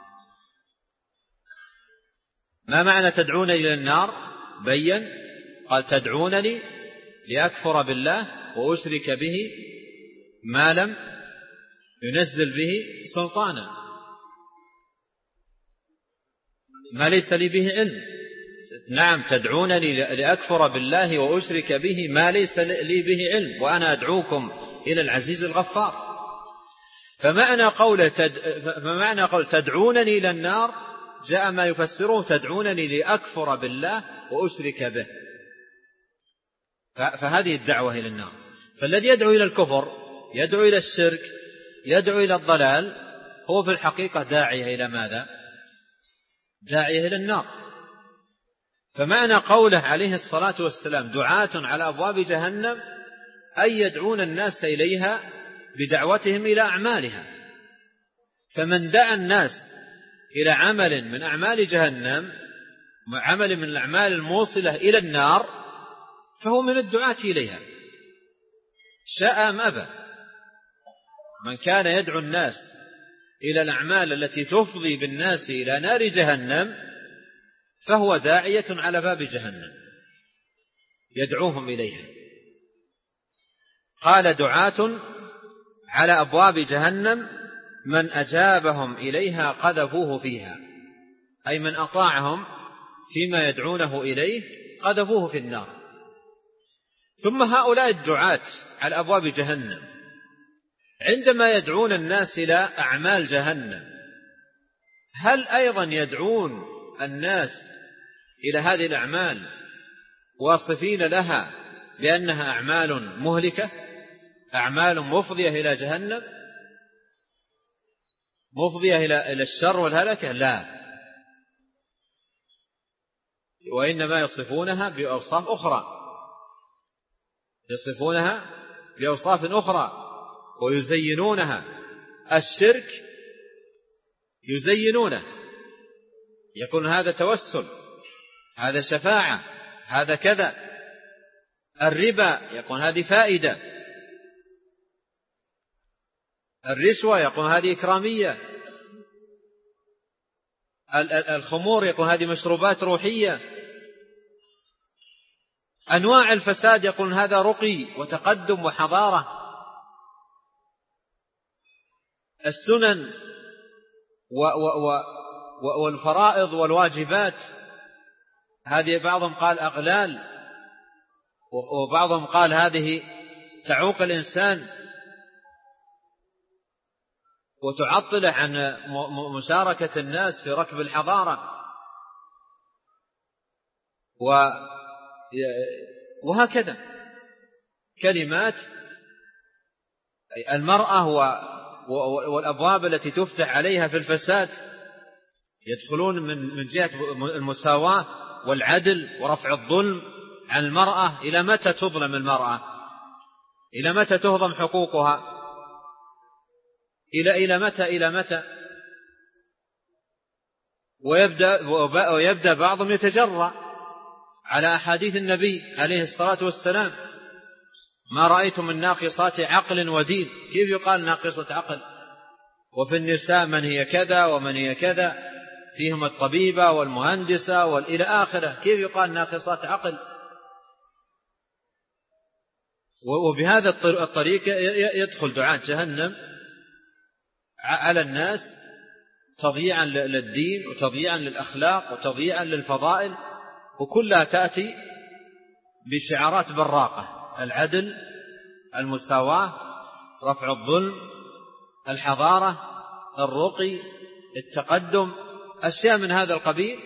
Speaker 1: ما معنى تدعون إلى النار؟ بين، قال تدعونني لأكفر بالله وأشرك به ما لم ينزل به سلطانا، ما ليس لي به علم. نعم، تدعونني لأكفر بالله وأشرك به ما ليس لي به علم، وأنا أدعوكم إلى العزيز الغفار. فمعنى قول تد... فمعنى قول تدعونني إلى النار جاء ما يفسره تدعونني لأكفر بالله وأشرك به، فهذه الدعوة إلى النار. فالذي يدعو إلى الكفر، يدعو إلى الشرك، يدعو إلى الضلال، هو في الحقيقة داعية إلى ماذا؟ داعية إلى النار. فمعنى قوله عليه الصلاة والسلام دعاة على أبواب جهنم أي يدعون الناس إليها بدعوتهم إلى أعمالها. فمن دعا الناس إلى عمل من أعمال جهنم، عمل من الأعمال الموصلة إلى النار، فهو من الدعاة إليها شاء أم أبى. من كان يدعو الناس إلى الأعمال التي تفضي بالناس إلى نار جهنم فهو داعية على باب جهنم يدعوهم إليها. قال دعاة على أبواب جهنم من أجابهم إليها قذفوه فيها، أي من أطاعهم فيما يدعونه إليه قذفوه في النار. ثم هؤلاء الدعاة على أبواب جهنم عندما يدعون الناس إلى أعمال جهنم، هل أيضا يدعون الناس إلى هذه الأعمال واصفين لها بأنها أعمال مهلكة، أعمال مفضية إلى جهنم، مفضية إلى الشر والهلكة؟ لا، وإنما يصفونها بأوصاف أخرى، يصفونها بأوصاف أخرى ويزينونها. الشرك يزينونه، يكون هذا توسل، هذا شفاعة، هذا كذا. الربا يكون هذه فائدة، الرشوة يكون هذه إكرامية، الخمور يكون هذه مشروبات روحية، أنواع الفساد يقول هذا رقي وتقدم وحضارة. السنن والفرائض والواجبات هذه بعضهم قال أغلال، وبعضهم قال هذه تعوق الإنسان وتعطله عن مشاركة الناس في ركب الحضارة، وهكذا كلمات. المرأة والأبواب التي تفتح عليها في الفساد يدخلون من جهة المساواة والعدل ورفع الظلم عن المرأة. إلى متى تظلم المرأة؟ إلى متى تهضم حقوقها؟ إلى إلى متى إلى متى؟ ويبدأ ويبدأ بعضهم يتجرأ على أحاديث النبي عليه الصلاة والسلام: ما رأيت من ناقصات عقل ودين. كيف يقال ناقصة عقل؟ وفي النساء من هي كذا ومن هي كذا، فيهم الطبيبة والمهندسة والإلى آخره، كيف يقال ناقصات عقل؟ وبهذا الطريق يدخل دعاة جهنم على الناس تضييعا للدين وتضييعا للأخلاق وتضييعا للفضائل، وكلها تأتي بشعارات براقة: العدل، المساواة، رفع الظلم، الحضارة، الرقي، التقدم، أشياء من هذا القبيل،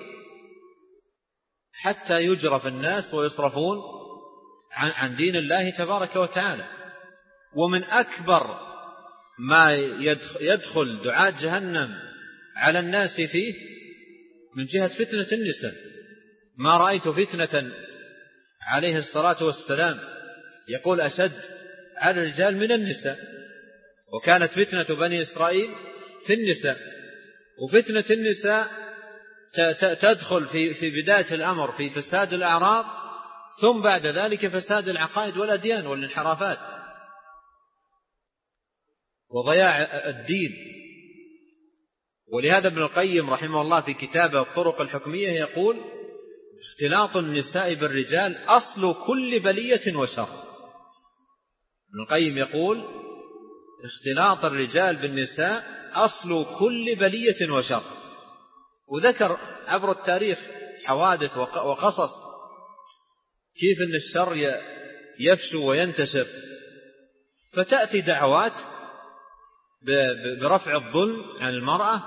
Speaker 1: حتى يجرف الناس ويصرفون عن دين الله تبارك وتعالى. ومن أكبر ما يدخل دعاة جهنم على الناس فيه من جهة فتنة النساء. ما رأيت فتنة عليه الصلاة والسلام يقول أشد على الرجال من النساء. وكانت فتنة بني إسرائيل في النساء، وفتنة النساء تدخل في في بداية الأمر في فساد الأعراض، ثم بعد ذلك فساد العقائد والأديان والانحرافات وضياع الدين. ولهذا ابن القيم رحمه الله في كتابه الطرق الحكمية يقول: اختلاط النساء بالرجال أصل كل بلية وشر. ابن القيم يقول: اختلاط الرجال بالنساء أصل كل بلية وشر. وذكر عبر التاريخ حوادث وقصص كيف أن الشر يفشو وينتشر، فتأتي دعوات برفع الظلم عن المرأة،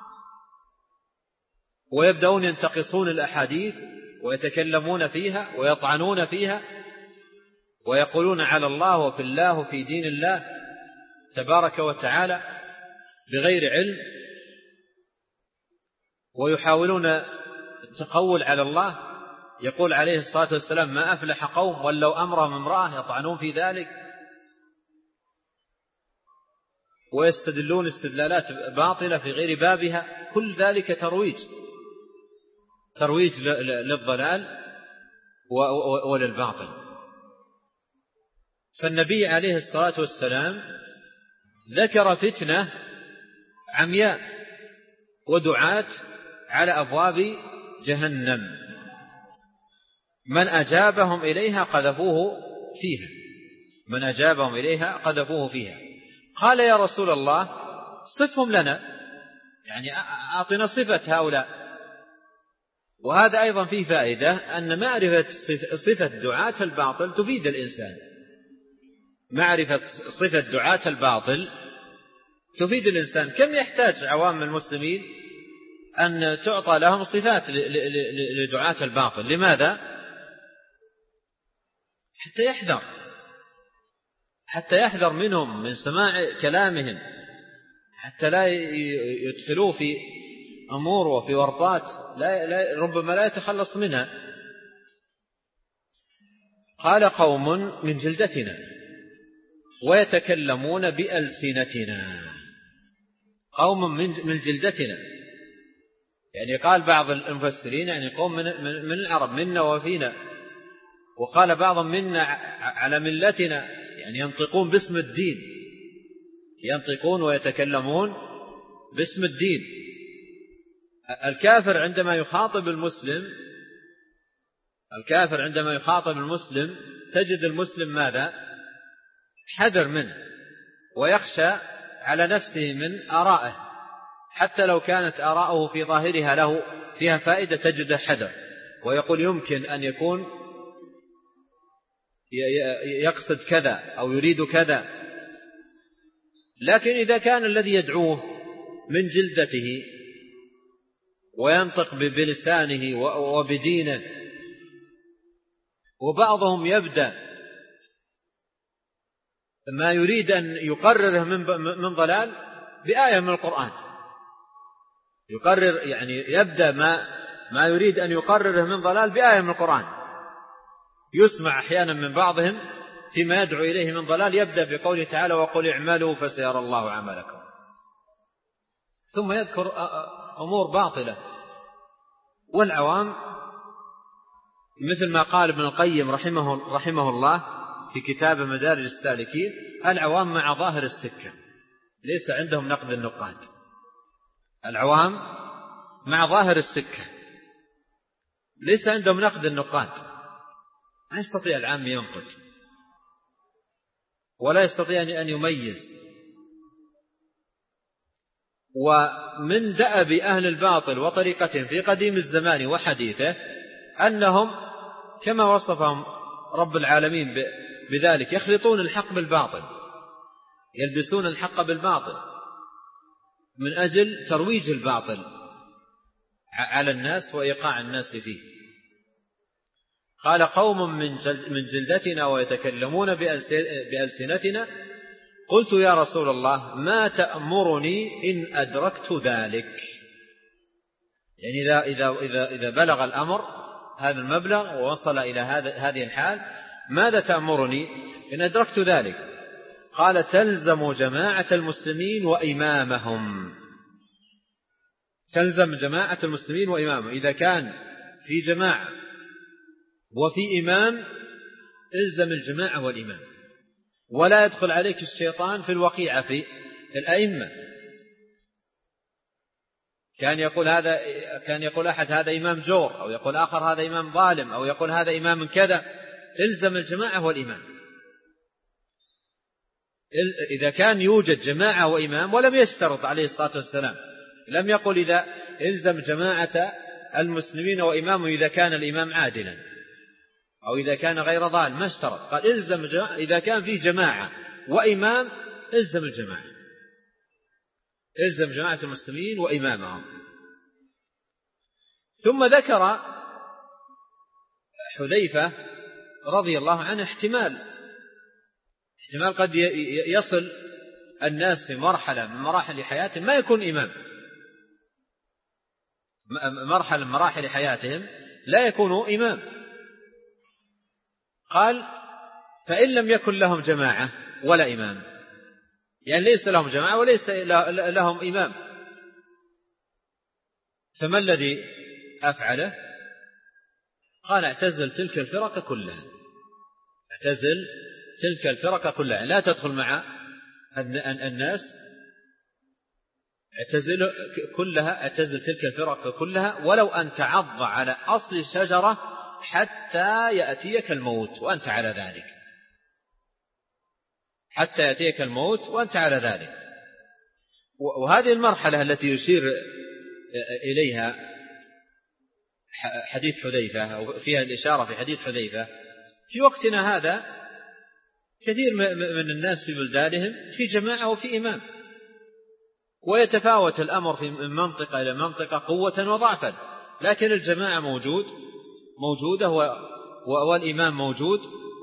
Speaker 1: ويبدأون ينتقصون الأحاديث ويتكلمون فيها ويطعنون فيها ويقولون على الله وفي الله وفي دين الله تبارك وتعالى بغير علم، ويحاولون التقول على الله. يقول عليه الصلاة والسلام: ما أفلح قوم ولو أمرهم امرأة، يطعنون في ذلك ويستدلون استدلالات باطلة في غير بابها. كل ذلك ترويج ترويج للضلال وللباطل. فالنبي عليه الصلاة والسلام ذكر فتنة عمياء ودعاة على أبواب جهنم، من أجابهم إليها قذفوه فيها، من أجابهم إليها قذفوه فيها. قال يا رسول الله صفهم لنا، يعني أعطنا صفة هؤلاء. وهذا أيضا فيه فائدة أن معرفة صفة دعاة الباطل تفيد الإنسان، معرفة صفة دعاة الباطل تفيد الإنسان. كم يحتاج عوام المسلمين أن تعطى لهم صفات لدعاة الباطل؟ لماذا؟ حتى يحذر، حتى يحذر منهم من سماع كلامهم، حتى لا يدخلوا في أمور وفي ورطات لا لا ربما لا يتخلص منها. قال قوم من جلدتنا ويتكلمون بألسنتنا، قوم من جلدتنا، يعني قال بعض المفسرين يعني قوم من, من العرب منا وفينا، وقال بعضهم منا على ملتنا، يعني ينطقون باسم الدين، ينطقون ويتكلمون باسم الدين. الكافر عندما يخاطب المسلم الكافر عندما يخاطب المسلم تجد المسلم ماذا؟ حذر منه، ويخشى على نفسه من آرائه، حتى لو كانت آراؤه في ظاهرها له فيها فائدة تجد حذر، ويقول يمكن أن يكون يقصد كذا أو يريد كذا. لكن إذا كان الذي يدعوه من جلدته وينطق بلسانه وبدينه، وبعضهم يبدأ ما يريد أن يقرره من ضلال بآية من القرآن، يقرر يعني يبدأ ما ما يريد أن يقرره من ضلال بآية من القرآن، يسمع أحيانا من بعضهم فيما يدعو إليه من ضلال يبدأ بقوله تعالى وقل اعملوا فسيرى الله عملكم، ثم يذكر أمور باطلة. والعوام مثل ما قال ابن القيم رحمه, رحمه الله في كتاب مدارج السالكين، العوام مع ظاهر السكة ليس عندهم نقد النقاد، العوام مع ظاهر السكة ليس عندهم نقد النقاد، لا يستطيع العام ينقد ولا يستطيع أن يميز. ومن دأب أهل الباطل وطريقتهم في قديم الزمان وحديثه أنهم كما وصفهم رب العالمين بذلك يخلطون الحق بالباطل، يلبسون الحق بالباطل من أجل ترويج الباطل على الناس وإيقاع الناس فيه. قال قوم من جلدتنا ويتكلمون بألسنتنا، قلت يا رسول الله ما تأمرني إن أدركت ذلك؟ يعني إذا, إذا, إذا, إذا بلغ الأمر هذا المبلغ ووصل إلى هذه الحال ماذا تأمرني إن أدركت ذلك؟ قال تلزم جماعة المسلمين وإمامهم، تلزم جماعة المسلمين وإمامهم، إذا كان في جماعة وفي إمام الزم الجماعة والإمام، ولا يدخل عليك الشيطان في الوقيعة في الأئمة. كان يقول هذا كان يقول أحد هذا إمام جور، أو يقول آخر هذا إمام ظالم، أو يقول هذا إمام كذا. الزم الجماعة والإمام. إذا كان يوجد جماعة وإمام، ولم يشترط عليه الصلاة والسلام، لم يقل إذا الزم جماعة المسلمين وإمامه إذا كان الإمام عادلا أو إذا كان غير ضال، ما اشترط، قال الزم جماعة. إذا كان في جماعة وإمام الزم الجماعة، الزم جماعة المسلمين وإمامهم. ثم ذكر حذيفة رضي الله عنه احتمال احتمال قد يصل الناس في مرحلة من مراحل حياتهم ما يكون إمام، مرحلة من مراحل حياتهم لا يكونوا إمام. قال فإن لم يكن لهم جماعة ولا إمام، يعني ليس لهم جماعة وليس لهم إمام، فما الذي أفعله؟ قال اعتزل تلك الفرق كلها، اعتزل تلك الفرق كلها، لا تدخل مع الناس اعتزل كلها، اعتزل تلك الفرق كلها ولو أن تعض على أصل الشجرة حتى يأتيك الموت وأنت على ذلك، حتى يأتيك الموت وأنت على ذلك. وهذه المرحلة التي يشير إليها حديث حذيفة أو فيها الإشارة في حديث حذيفة، في وقتنا هذا كثير من الناس في بلدانهم في جماعة وفي إمام، ويتفاوت الأمر من منطقة إلى منطقة قوة وضعفا، لكن الجماعة موجود موجودة والإمام موجود،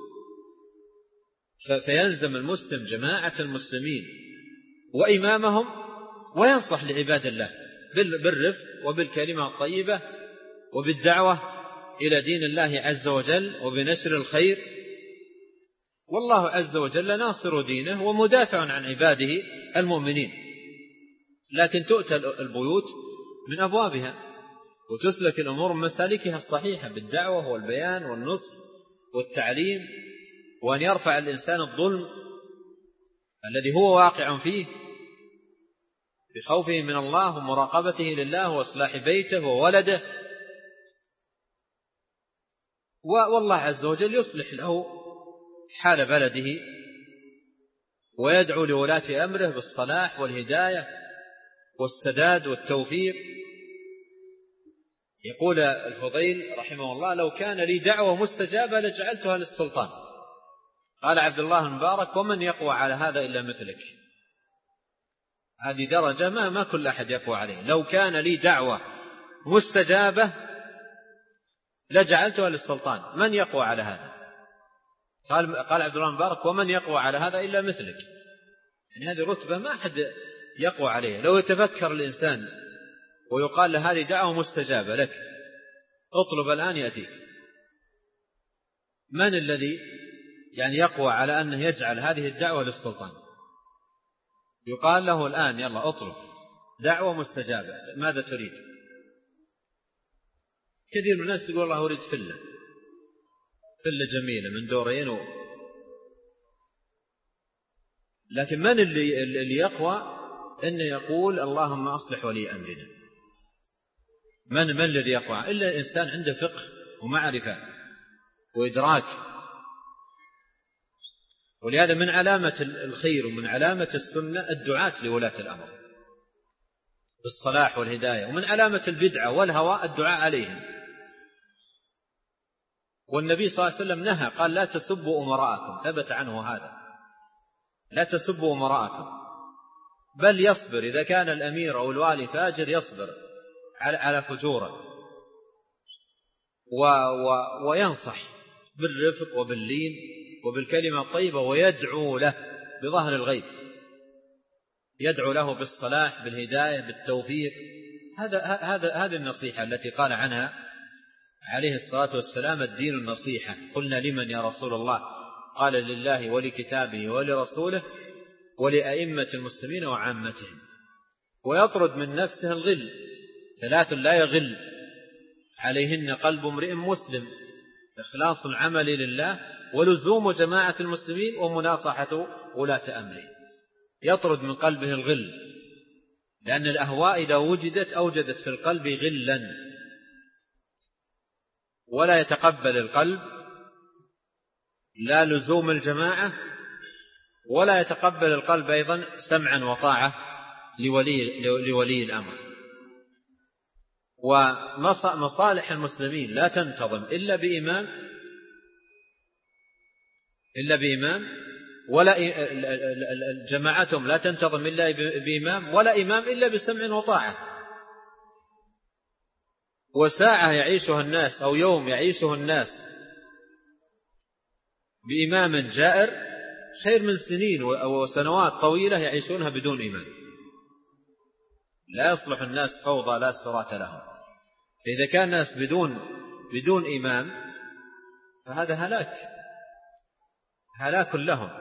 Speaker 1: فيلزم المسلم جماعة المسلمين وإمامهم، وينصح لعباد الله بالرفق وبالكلمة الطيبة وبالدعوة إلى دين الله عز وجل وبنشر الخير، والله عز وجل ناصر دينه ومدافع عن عباده المؤمنين. لكن تؤتى البيوت من أبوابها وتسلك الأمور من مسالكها الصحيحة بالدعوة والبيان والنصح والتعليم، وأن يرفع الإنسان الظلم الذي هو واقع فيه بخوفه من الله ومراقبته لله وإصلاح بيته وولده، والله عز وجل يصلح له حال بلده ويدعو لولاة أمره بالصلاح والهداية والسداد والتوفيق. يقول الفضيل رحمه الله: لو كان لي دعوة مستجابة لجعلتها للسلطان. قال عبد الله المبارك: ومن يقوى على هذا إلا مثلك. هذه درجة ما ما كل أحد يقوى عليه. لو كان لي دعوة مستجابة لجعلتها للسلطان، من يقوى على هذا؟ قال قال عبد الله المبارك: ومن يقوى على هذا إلا مثلك. يعني هذه رتبة ما أحد يقوى عليه. لو يتفكر الإنسان ويقال له هذه دعوة مستجابة لك، اطلب الآن يأتيك، من الذي يعني يقوى على أنه يجعل هذه الدعوة للسلطان؟ يقال له الآن يلا اطلب دعوة مستجابة، ماذا تريد؟ كثير من الناس يقول الله أريد فلة فلة جميلة من دورين و... لكن من اللي, اللي يقوى إنه يقول اللهم أصلح ولي أمرنا؟ من من الذي يقوى؟ إلا إنسان عنده فقه ومعرفة وإدراك. ولهذا من علامة الخير ومن علامة السنة الدعاة لولاة الأمر بالصلاح والهداية، ومن علامة البدعة والهوى الدعاء عليهم. والنبي صلى الله عليه وسلم نهى، قال: لا تسبوا أمراءكم، ثبت عنه هذا، لا تسبوا أمراءكم، بل يصبر إذا كان الأمير أو الوالي فاجر، يصبر على فجوره و و وينصح بالرفق وباللين وبالكلمة الطيبة، ويدعو له بظهر الغيب، يدعو له بالصلاح بالهداية بالتوفيق. هذا هذا هذه النصيحة التي قال عنها عليه الصلاة والسلام: الدين النصيحة. قلنا: لمن يا رسول الله؟ قال: لله ولكتابه ولرسوله ولأئمة المسلمين وعامتهم. ويطرد من نفسه الغل، ثلاث لا يغل عليهن قلب امرئ مسلم: إخلاص العمل لله، ولزوم جماعة المسلمين، ومناصحة ولاة أمره. يطرد من قلبه الغل، لأن الأهواء إذا وجدت أوجدت في القلب غلا، ولا يتقبل القلب لا لزوم الجماعة، ولا يتقبل القلب أيضا سمعا وطاعة لولي, لولي الأمر. ومصالح المسلمين لا تنتظم إلا بإمام إلا بإمام ولا جماعتهم لا تنتظم إلا بإمام، ولا إمام إلا بسمع وطاعة. وساعة يعيشها الناس أو يوم يعيشه الناس بإمام جائر خير من سنين وسنوات طويلة يعيشونها بدون إمام. لا يصلح الناس فوضى لا سرات لهم. فإذا كان الناس بدون بدون إمام فهذا هلاك هلاك لهم.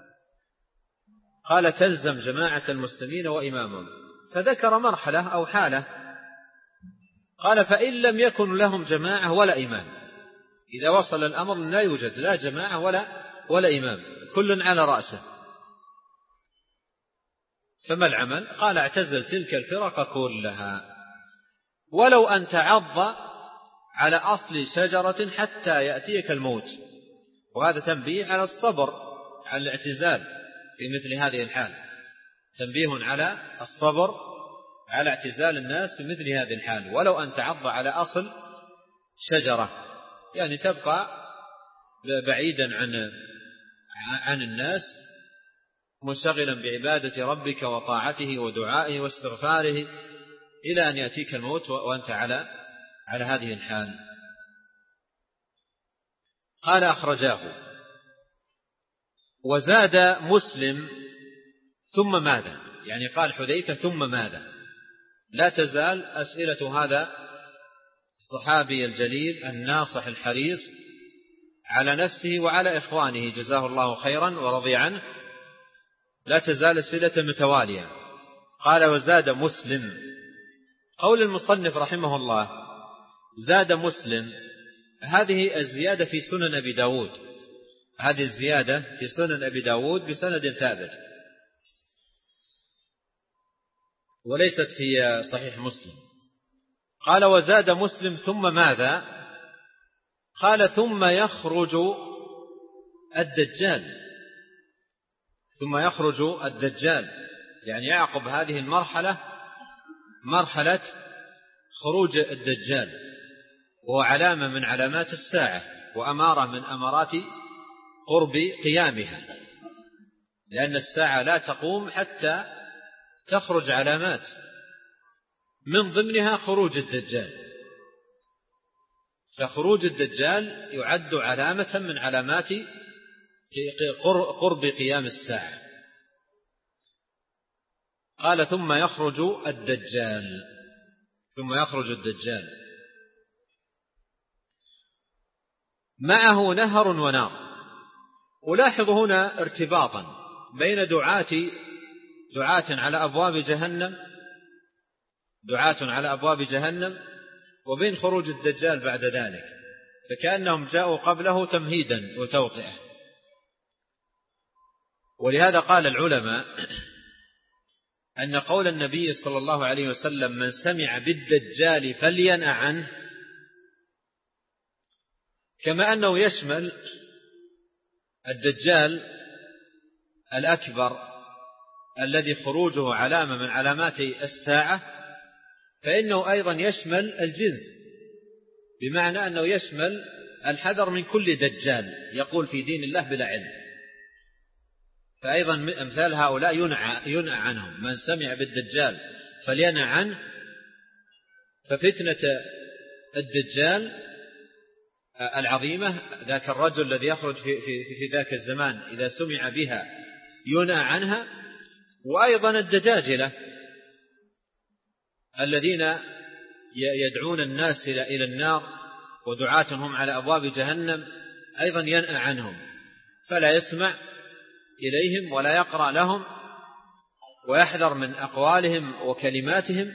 Speaker 1: قال: تلزم جماعة المسلمين وإمامهم. فذكر مرحلة أو حالة، قال: فإن لم يكن لهم جماعة ولا إمام. إذا وصل الأمر لا يوجد لا جماعة ولا ولا إمام، كل على رأسه،
Speaker 3: فما العمل؟ قال اعتزل تلك الفرق كلها ولو أن تعض على أصل شجرة حتى يأتيك الموت. وهذا تنبيه على الصبر على الاعتزال في مثل هذه الحال، تنبيه على الصبر على اعتزال الناس في مثل هذه الحال. ولو أن تعض على أصل شجرة، يعني تبقى بعيدا عن عن الناس، منشغلا بعبادة ربك وطاعته ودعائه واستغفاره إلى أن يأتيك الموت وأنت على على هذه الحال. قال أخرجاه. وزاد مسلم ثم ماذا؟ يعني قال حذيفة ثم ماذا؟ لا تزال أسئلة هذا الصحابي الجليل الناصح الحريص على نفسه وعلى إخوانه جزاه الله خيرا ورضي عنه، لا تزال أسئلة متوالية. قال وزاد مسلم. قول المصنف رحمه الله زاد مسلم، هذه الزيادة في سنن أبي داود، هذه الزيادة في سنن أبي داود بسند ثابت، وليست في صحيح مسلم. قال وزاد مسلم ثم ماذا؟ قال ثم يخرج الدجال، ثم يخرج الدجال، يعني يعقب هذه المرحلة مرحلة خروج الدجال، وهو علامة من علامات الساعة وأمارة من أمارات قرب قيامها، لأن الساعة لا تقوم حتى تخرج علامات، من ضمنها خروج الدجال. فخروج الدجال يعد علامة من علامات قرب قيام الساعة. قال ثم يخرج الدجال، ثم يخرج الدجال معه نهر ونار. ألاحظ هنا ارتباطا بين دعاة دعاة على أبواب جهنم دعاة على أبواب جهنم وبين خروج الدجال بعد ذلك، فكأنهم جاءوا قبله تمهيدا وتوطئة. ولهذا قال العلماء أن قول النبي صلى الله عليه وسلم من سمع بالدجال فلينأ عنه، كما أنه يشمل الدجال الأكبر الذي خروجه علامة من علامات الساعة، فإنه أيضا يشمل الجنس، بمعنى أنه يشمل الحذر من كل دجال يقول في دين الله بلا علم. فأيضا أمثال هؤلاء ينعى, ينعى عنهم، من سمع بالدجال فلينأ عنه. ففتنة الدجال العظيمة، ذاك الرجل الذي يخرج في, في, في ذاك الزمان إذا سمع بها ينأى عنها. وأيضا الدجاجلة الذين يدعون الناس إلى النار ودعاتهم على أبواب جهنم أيضا ينأى عنهم، فلا يسمع إليهم ولا يقرأ لهم، ويحذر من أقوالهم وكلماتهم،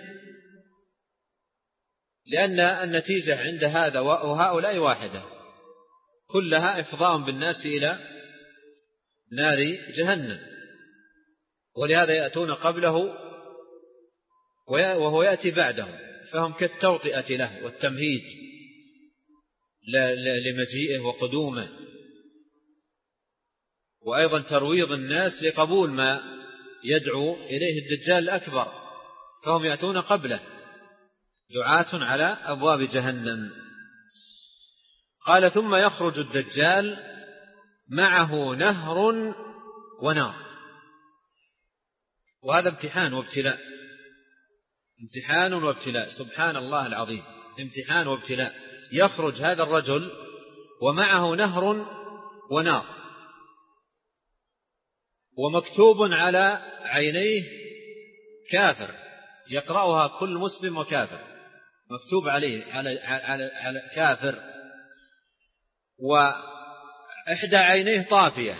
Speaker 3: لأن النتيجة عند هذا وهؤلاء واحدة، كلها إفضاء بالناس إلى نار جهنم. ولهذا يأتون قبله وهو يأتي بعدهم، فهم كالتوطئة له والتمهيد لمجيئه وقدومه، وأيضا ترويض الناس لقبول ما يدعو إليه الدجال الأكبر، فهم يأتون قبله دعاة على أبواب جهنم. قال ثم يخرج الدجال معه نهر ونار. وهذا امتحان وابتلاء، امتحان وابتلاء، سبحان الله العظيم، امتحان وابتلاء. يخرج هذا الرجل ومعه نهر ونار، ومكتوب على عينيه كافر، يقرأها كل مسلم وكافر، مكتوب عليه على, على, على كافر، وإحدى عينيه طافية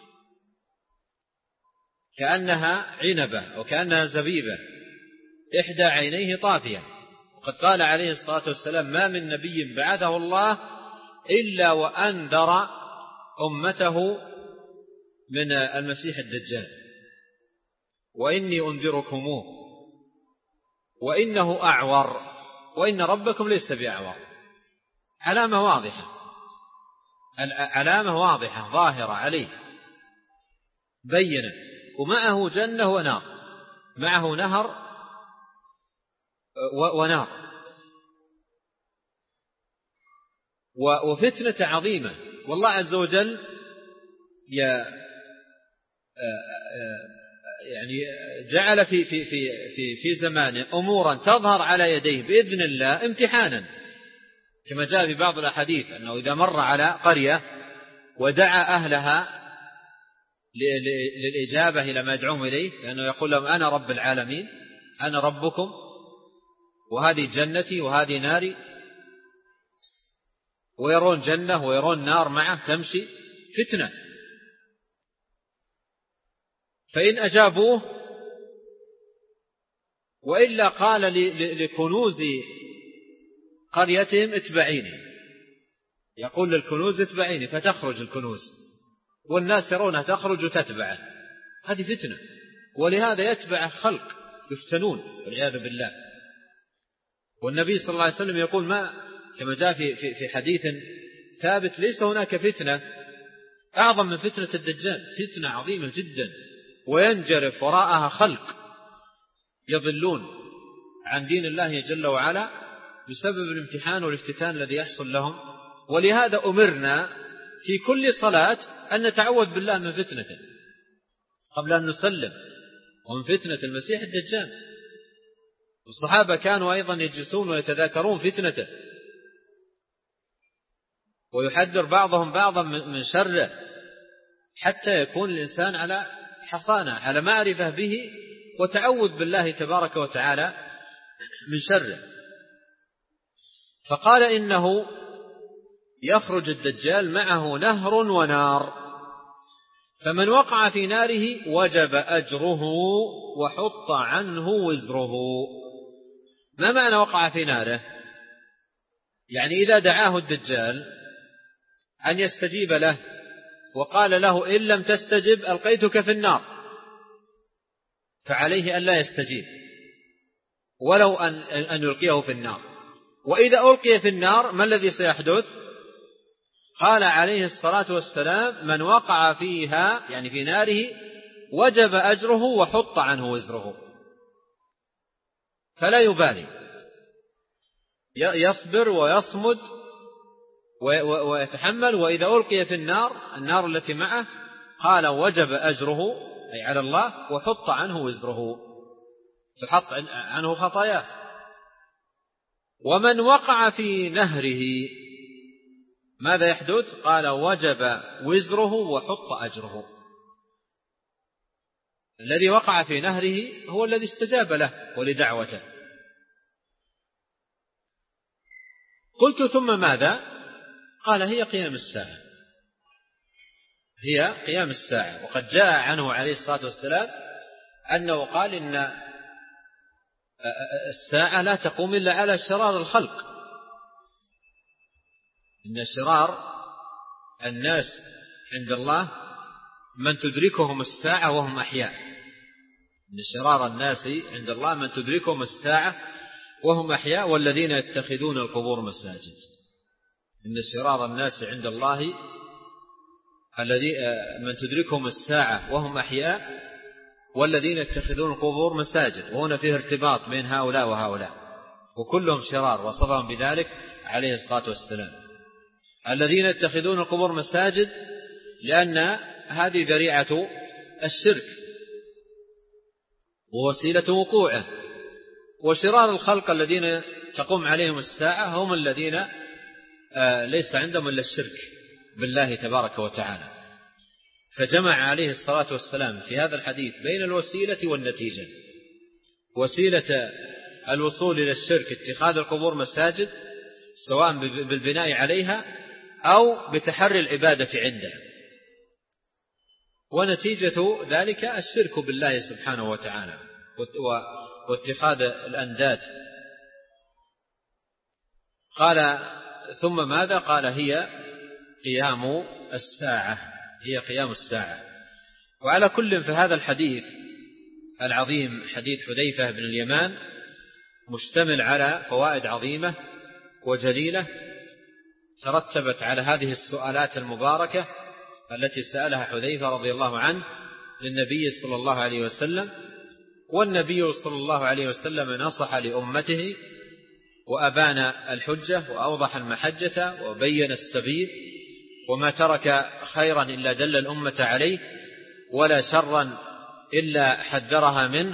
Speaker 3: كأنها عنبة وكأنها زبيبة، إحدى عينيه طافية. وقد قال عليه الصلاة والسلام ما من نبي بعثه الله إلا وأنذر أمته من المسيح الدجال. وإني أنذركموه وإنه أعور وإن ربكم ليس بأعور. علامة واضحة، علامة واضحة ظاهرة عليه بينة، ومعه جنة ونار، معه نهر ونار، وفتنة عظيمة. والله عز وجل يعني جعل في في في في في زمانه أمورا تظهر على يديه بإذن الله امتحانا، كما جاء في بعض الأحاديث أنه إذا مر على قرية ودعا أهلها للإجابة إلى ما يدعوهم إليه، لأنه يقول لهم أنا رب العالمين، أنا ربكم، وهذه جنتي وهذه ناري، ويرون جنة ويرون نار معه تمشي، فتنة. فإن أجابوه وإلا قال لكنوز قريتهم اتبعيني، يقول للكنوز اتبعيني، فتخرج الكنوز والناس يرونها تخرج وتتبعه، هذه فتنة. ولهذا يتبع خلق يفتنون والعياذ بالله. والنبي صلى الله عليه وسلم يقول ما كما جاء في في حديث ثابت ليس هناك فتنة أعظم من فتنة الدجال، فتنة عظيمة جدا، وينجرف وراءها خلق يضلون عن دين الله جل وعلا بسبب الامتحان والافتتان الذي يحصل لهم. ولهذا أمرنا في كل صلاة أن نتعوذ بالله من فتنته قبل أن نسلم، ومن فتنة المسيح الدجال. والصحابة كانوا أيضا يجلسون ويتذاكرون فتنته، ويحذر بعضهم بعضا من شره، حتى يكون الإنسان على حصانة، على معرفة به وتعوذ بالله تبارك وتعالى من شره. فقال إنه يخرج الدجال معه نهر ونار، فمن وقع في ناره وجب أجره وحط عنه وزره. ما معنى وقع في ناره؟ يعني إذا دعاه الدجال أن يستجيب له وقال له إن لم تستجب ألقيتك في النار، فعليه أن لا يستجيب ولو أن, أن يلقيه في النار. وإذا ألقي في النار ما الذي سيحدث؟ قال عليه الصلاة والسلام من وقع فيها يعني في ناره وجب أجره وحط عنه وزره، فلا يبالي، يصبر ويصمد ويتحمل. وإذا ألقي في النار النار التي معه قال وجب أجره أي على الله وحط عنه وزره، تحط عنه خطاياه. ومن وقع في نهره ماذا يحدث؟ قال وجب وزره وحط أجره. الذي وقع في نهره هو الذي استجاب له ولدعوته. قلت ثم ماذا؟ قال هي قيام الساعة، هي قيام الساعة. وقد جاء عنه عليه الصلاة والسلام أنه قال إن الساعة لا تقوم إلا على شرار الخلق، إن شرار الناس عند الله من تدركهم الساعة وهم أحياء، إن شرار الناس عند الله من تدركهم الساعة وهم أحياء والذين يتخذون القبور مساجد. إن شرار الناس عند الله الذي من تدركهم الساعة وهم أحياء والذين يتخذون القبور مساجد. وهنا فيه ارتباط بين هؤلاء وهؤلاء، وكلهم شرار وصفهم بذلك عليه الصلاة والسلام. الذين يتخذون القبور مساجد لأن هذه ذريعة الشرك ووسيلة وقوعه. وشرار الخلق الذين تقوم عليهم الساعة هم الذين ليس عندهم إلا الشرك بالله تبارك وتعالى. فجمع عليه الصلاة والسلام في هذا الحديث بين الوسيلة والنتيجة. وسيلة الوصول إلى الشرك اتخاذ القبور مساجد سواء بالبناء عليها أو بتحري العبادة عندها، ونتيجة ذلك الشرك بالله سبحانه وتعالى واتخاذ الأنداد. قال ثم ماذا؟ قال هي قيام الساعة، هي قيام الساعة. وعلى كل في هذا الحديث العظيم حديث حذيفة بن اليمان مشتمل على فوائد عظيمة وجليلة ترتبت على هذه السؤالات المباركة التي سألها حذيفة رضي الله عنه للنبي صلى الله عليه وسلم. والنبي صلى الله عليه وسلم نصح لأمته وأبان الحجة وأوضح المحجة وبين السبيل، وما ترك خيرا إلا دل الأمة عليه، ولا شرا إلا حذرها منه،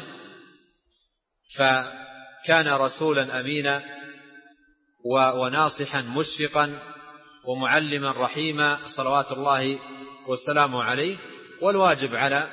Speaker 3: فكان رسولا أمينا وناصحا مشفقا ومعلما رحيما صلوات الله وسلامه عليه. والواجب على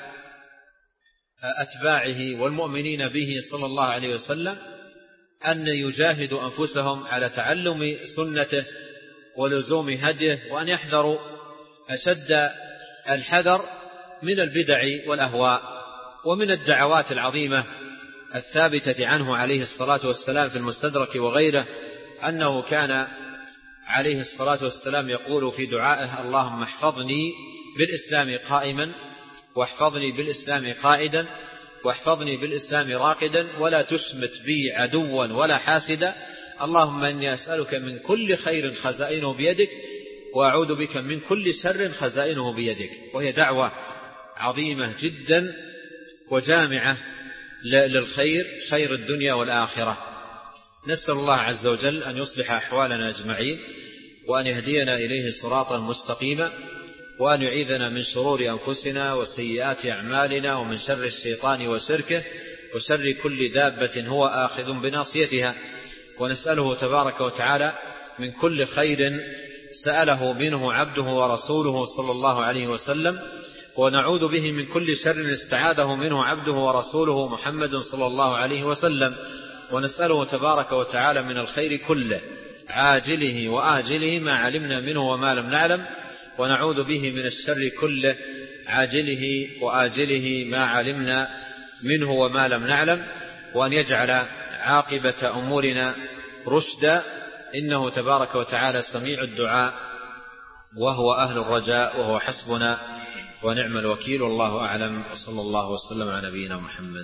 Speaker 3: أتباعه والمؤمنين به صلى الله عليه وسلم أن يجاهدوا أنفسهم على تعلم سنته ولزوم هديه، وأن يحذروا أشد الحذر من البدع والأهواء ومن الدعوات العظيمة الثابتة عنه عليه الصلاة والسلام في المستدرك وغيره، أنه كان عليه الصلاة والسلام يقول في دعائه: اللهم احفظني بالإسلام قائما، واحفظني بالإسلام قائدا، واحفظني بالإسلام راقدا، ولا تشمت بي عدوا ولا حاسدا، اللهم إني أسألك من كل خير خزائنه بيدك، وأعوذ بك من كل شر خزائنه بيدك. وهي دعوة عظيمة جدا وجامعة للخير، خير الدنيا والآخرة. نسأل الله عز وجل أن يصلح أحوالنا أجمعين، وأن يهدينا إليه صراطا مستقيما، وأن يعيذنا من شرور أنفسنا وسيئات أعمالنا، ومن شر الشيطان وشركه، وشر كل دابة هو آخذ بناصيتها. ونسأله تبارك وتعالى من كل خير سأله منه عبده ورسوله صلى الله عليه وسلم، ونعوذ به من كل شر استعاذه منه عبده ورسوله محمد صلى الله عليه وسلم. ونسأله تبارك وتعالى من الخير كله عاجله وآجله ما علمنا منه وما لم نعلم، ونعوذ به من الشر كله عاجله وآجله ما علمنا منه وما لم نعلم، وأن يجعل عاقبة أمورنا رشدا، إنه تبارك وتعالى سميع الدعاء وهو أهل الرجاء، وهو حسبنا ونعم الوكيل. والله أعلم، وصلى الله وسلم على نبينا محمد.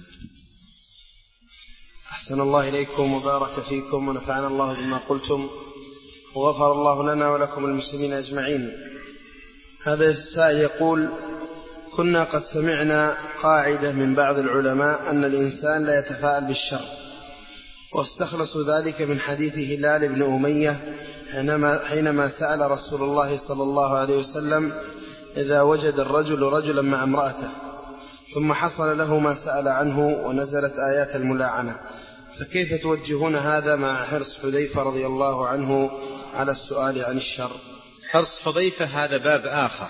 Speaker 2: أحسن الله إليكم وبارك فيكم، ونفعنا الله بما قلتم، وغفر الله لنا ولكم المسلمين أجمعين. هذا السائل يقول: كنا قد سمعنا قاعدة من بعض العلماء أن الإنسان لا يتفاءل بالشر، واستخلصوا ذلك من حديث هلال بن أمية حينما سأل رسول الله صلى الله عليه وسلم إذا وجد الرجل رجلا مع امرأته ثم حصل له ما سأل عنه ونزلت آيات الملاعنة، فكيف توجهون هذا مع حرص حذيفة رضي الله عنه على السؤال عن الشر؟
Speaker 3: حرص حذيفة هذا باب آخر،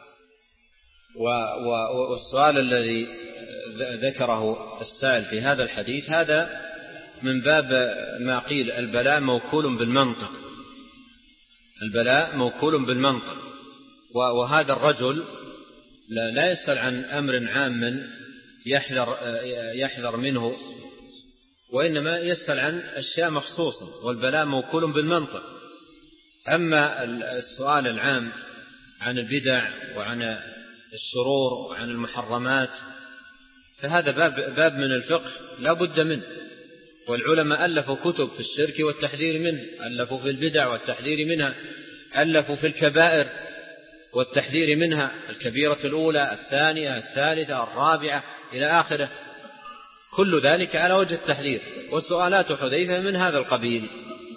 Speaker 3: والسؤال الذي ذكره السائل في هذا الحديث هذا من باب ما قيل البلاء موكول بالمنطق، البلاء موكول بالمنطق. وهذا الرجل لا يسأل عن أمر عام يحذر, يحذر منه، وإنما يسأل عن أشياء مخصوصة، والبلاء موكول بالمنطق. أما السؤال العام عن البدع وعن الشرور وعن المحرمات فهذا باب, باب من الفقه لا بد منه، والعلماء ألفوا كتب في الشرك والتحذير منه، ألفوا في البدع والتحذير منها، ألفوا في الكبائر والتحذير منها، الكبيرة الأولى الثانية الثالثة الرابعة إلى آخره، كل ذلك على وجه التحذير. وسؤالات حذيفة من هذا القبيل.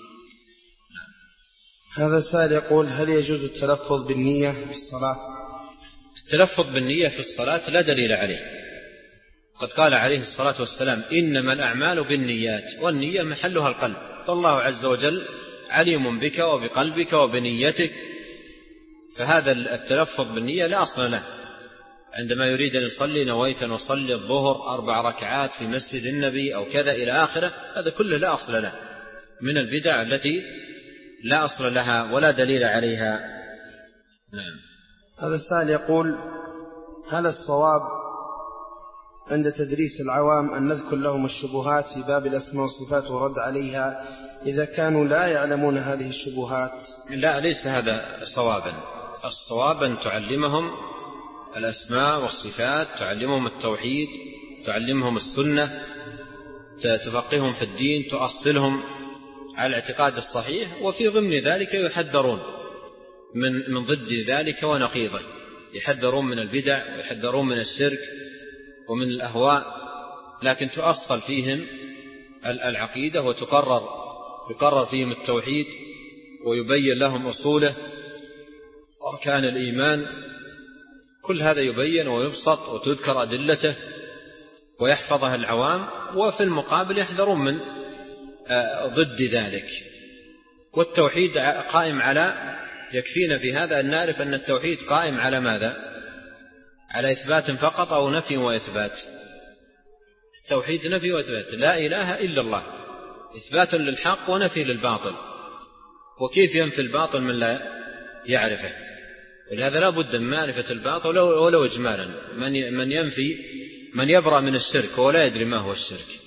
Speaker 2: هذا السائل يقول: هل يجوز التلفظ بالنية في الصلاة؟
Speaker 3: التلفظ بالنية في الصلاة لا دليل عليه، قد قال عليه الصلاة والسلام: إنما الأعمال بالنيات، والنية محلها القلب، فالله عز وجل عليم بك وبقلبك وبنيتك، فهذا التلفظ بالنية لا أصل له. عندما يريد أن يصلي نويت أن أصلي الظهر أربع ركعات في مسجد النبي أو كذا إلى آخره، هذا كله لا أصل له من البدع التي لا أصل لها ولا دليل عليها. نعم.
Speaker 2: هذا السائل يقول: هل الصواب عند تدريس العوام أن نذكر لهم الشبهات في باب الأسماء والصفات ورد عليها إذا كانوا لا يعلمون هذه الشبهات؟
Speaker 3: لا، ليس هذا صوابا. الصواب أن تعلمهم الأسماء والصفات، تعلمهم التوحيد، تعلمهم السنة، تفقههم في الدين، تؤصلهم على الاعتقاد الصحيح، وفي ضمن ذلك يحذرون من من ضد ذلك ونقيضه، يحذرون من البدع ويحذرون من الشرك ومن الأهواء، لكن تؤصل فيهم العقيدة وتقرر يقرر فيهم التوحيد ويبين لهم أصوله أركان الإيمان، كل هذا يبين ويبسط وتذكر أدلته ويحفظها العوام، وفي المقابل يحذرون من ضد ذلك. والتوحيد قائم على، يكفينا في هذا أن نعرف أن التوحيد قائم على ماذا؟ على إثبات فقط أو نفي وإثبات. التوحيد نفي وإثبات، لا إله إلا الله، إثبات للحق ونفي للباطل. وكيف ينفي الباطل من لا يعرفه؟ ولهذا لا بد من معرفة الباطل ولو إجمالا. من ينفي من يبرأ من الشرك ولا يدري ما هو الشرك،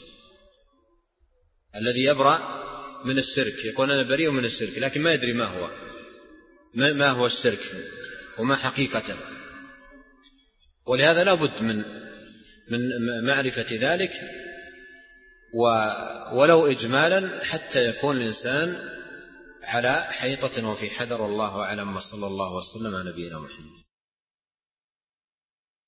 Speaker 3: الذي يبرأ من الشرك يقول أنا بريء من الشرك لكن ما يدري ما هو ما هو الشرك وما حقيقته. ولهذا لا بد من من معرفة ذلك ولو إجمالا حتى يكون الإنسان على حيطة وفي حذر. الله أعلم، وصلى الله وسلم على نبينا محمد.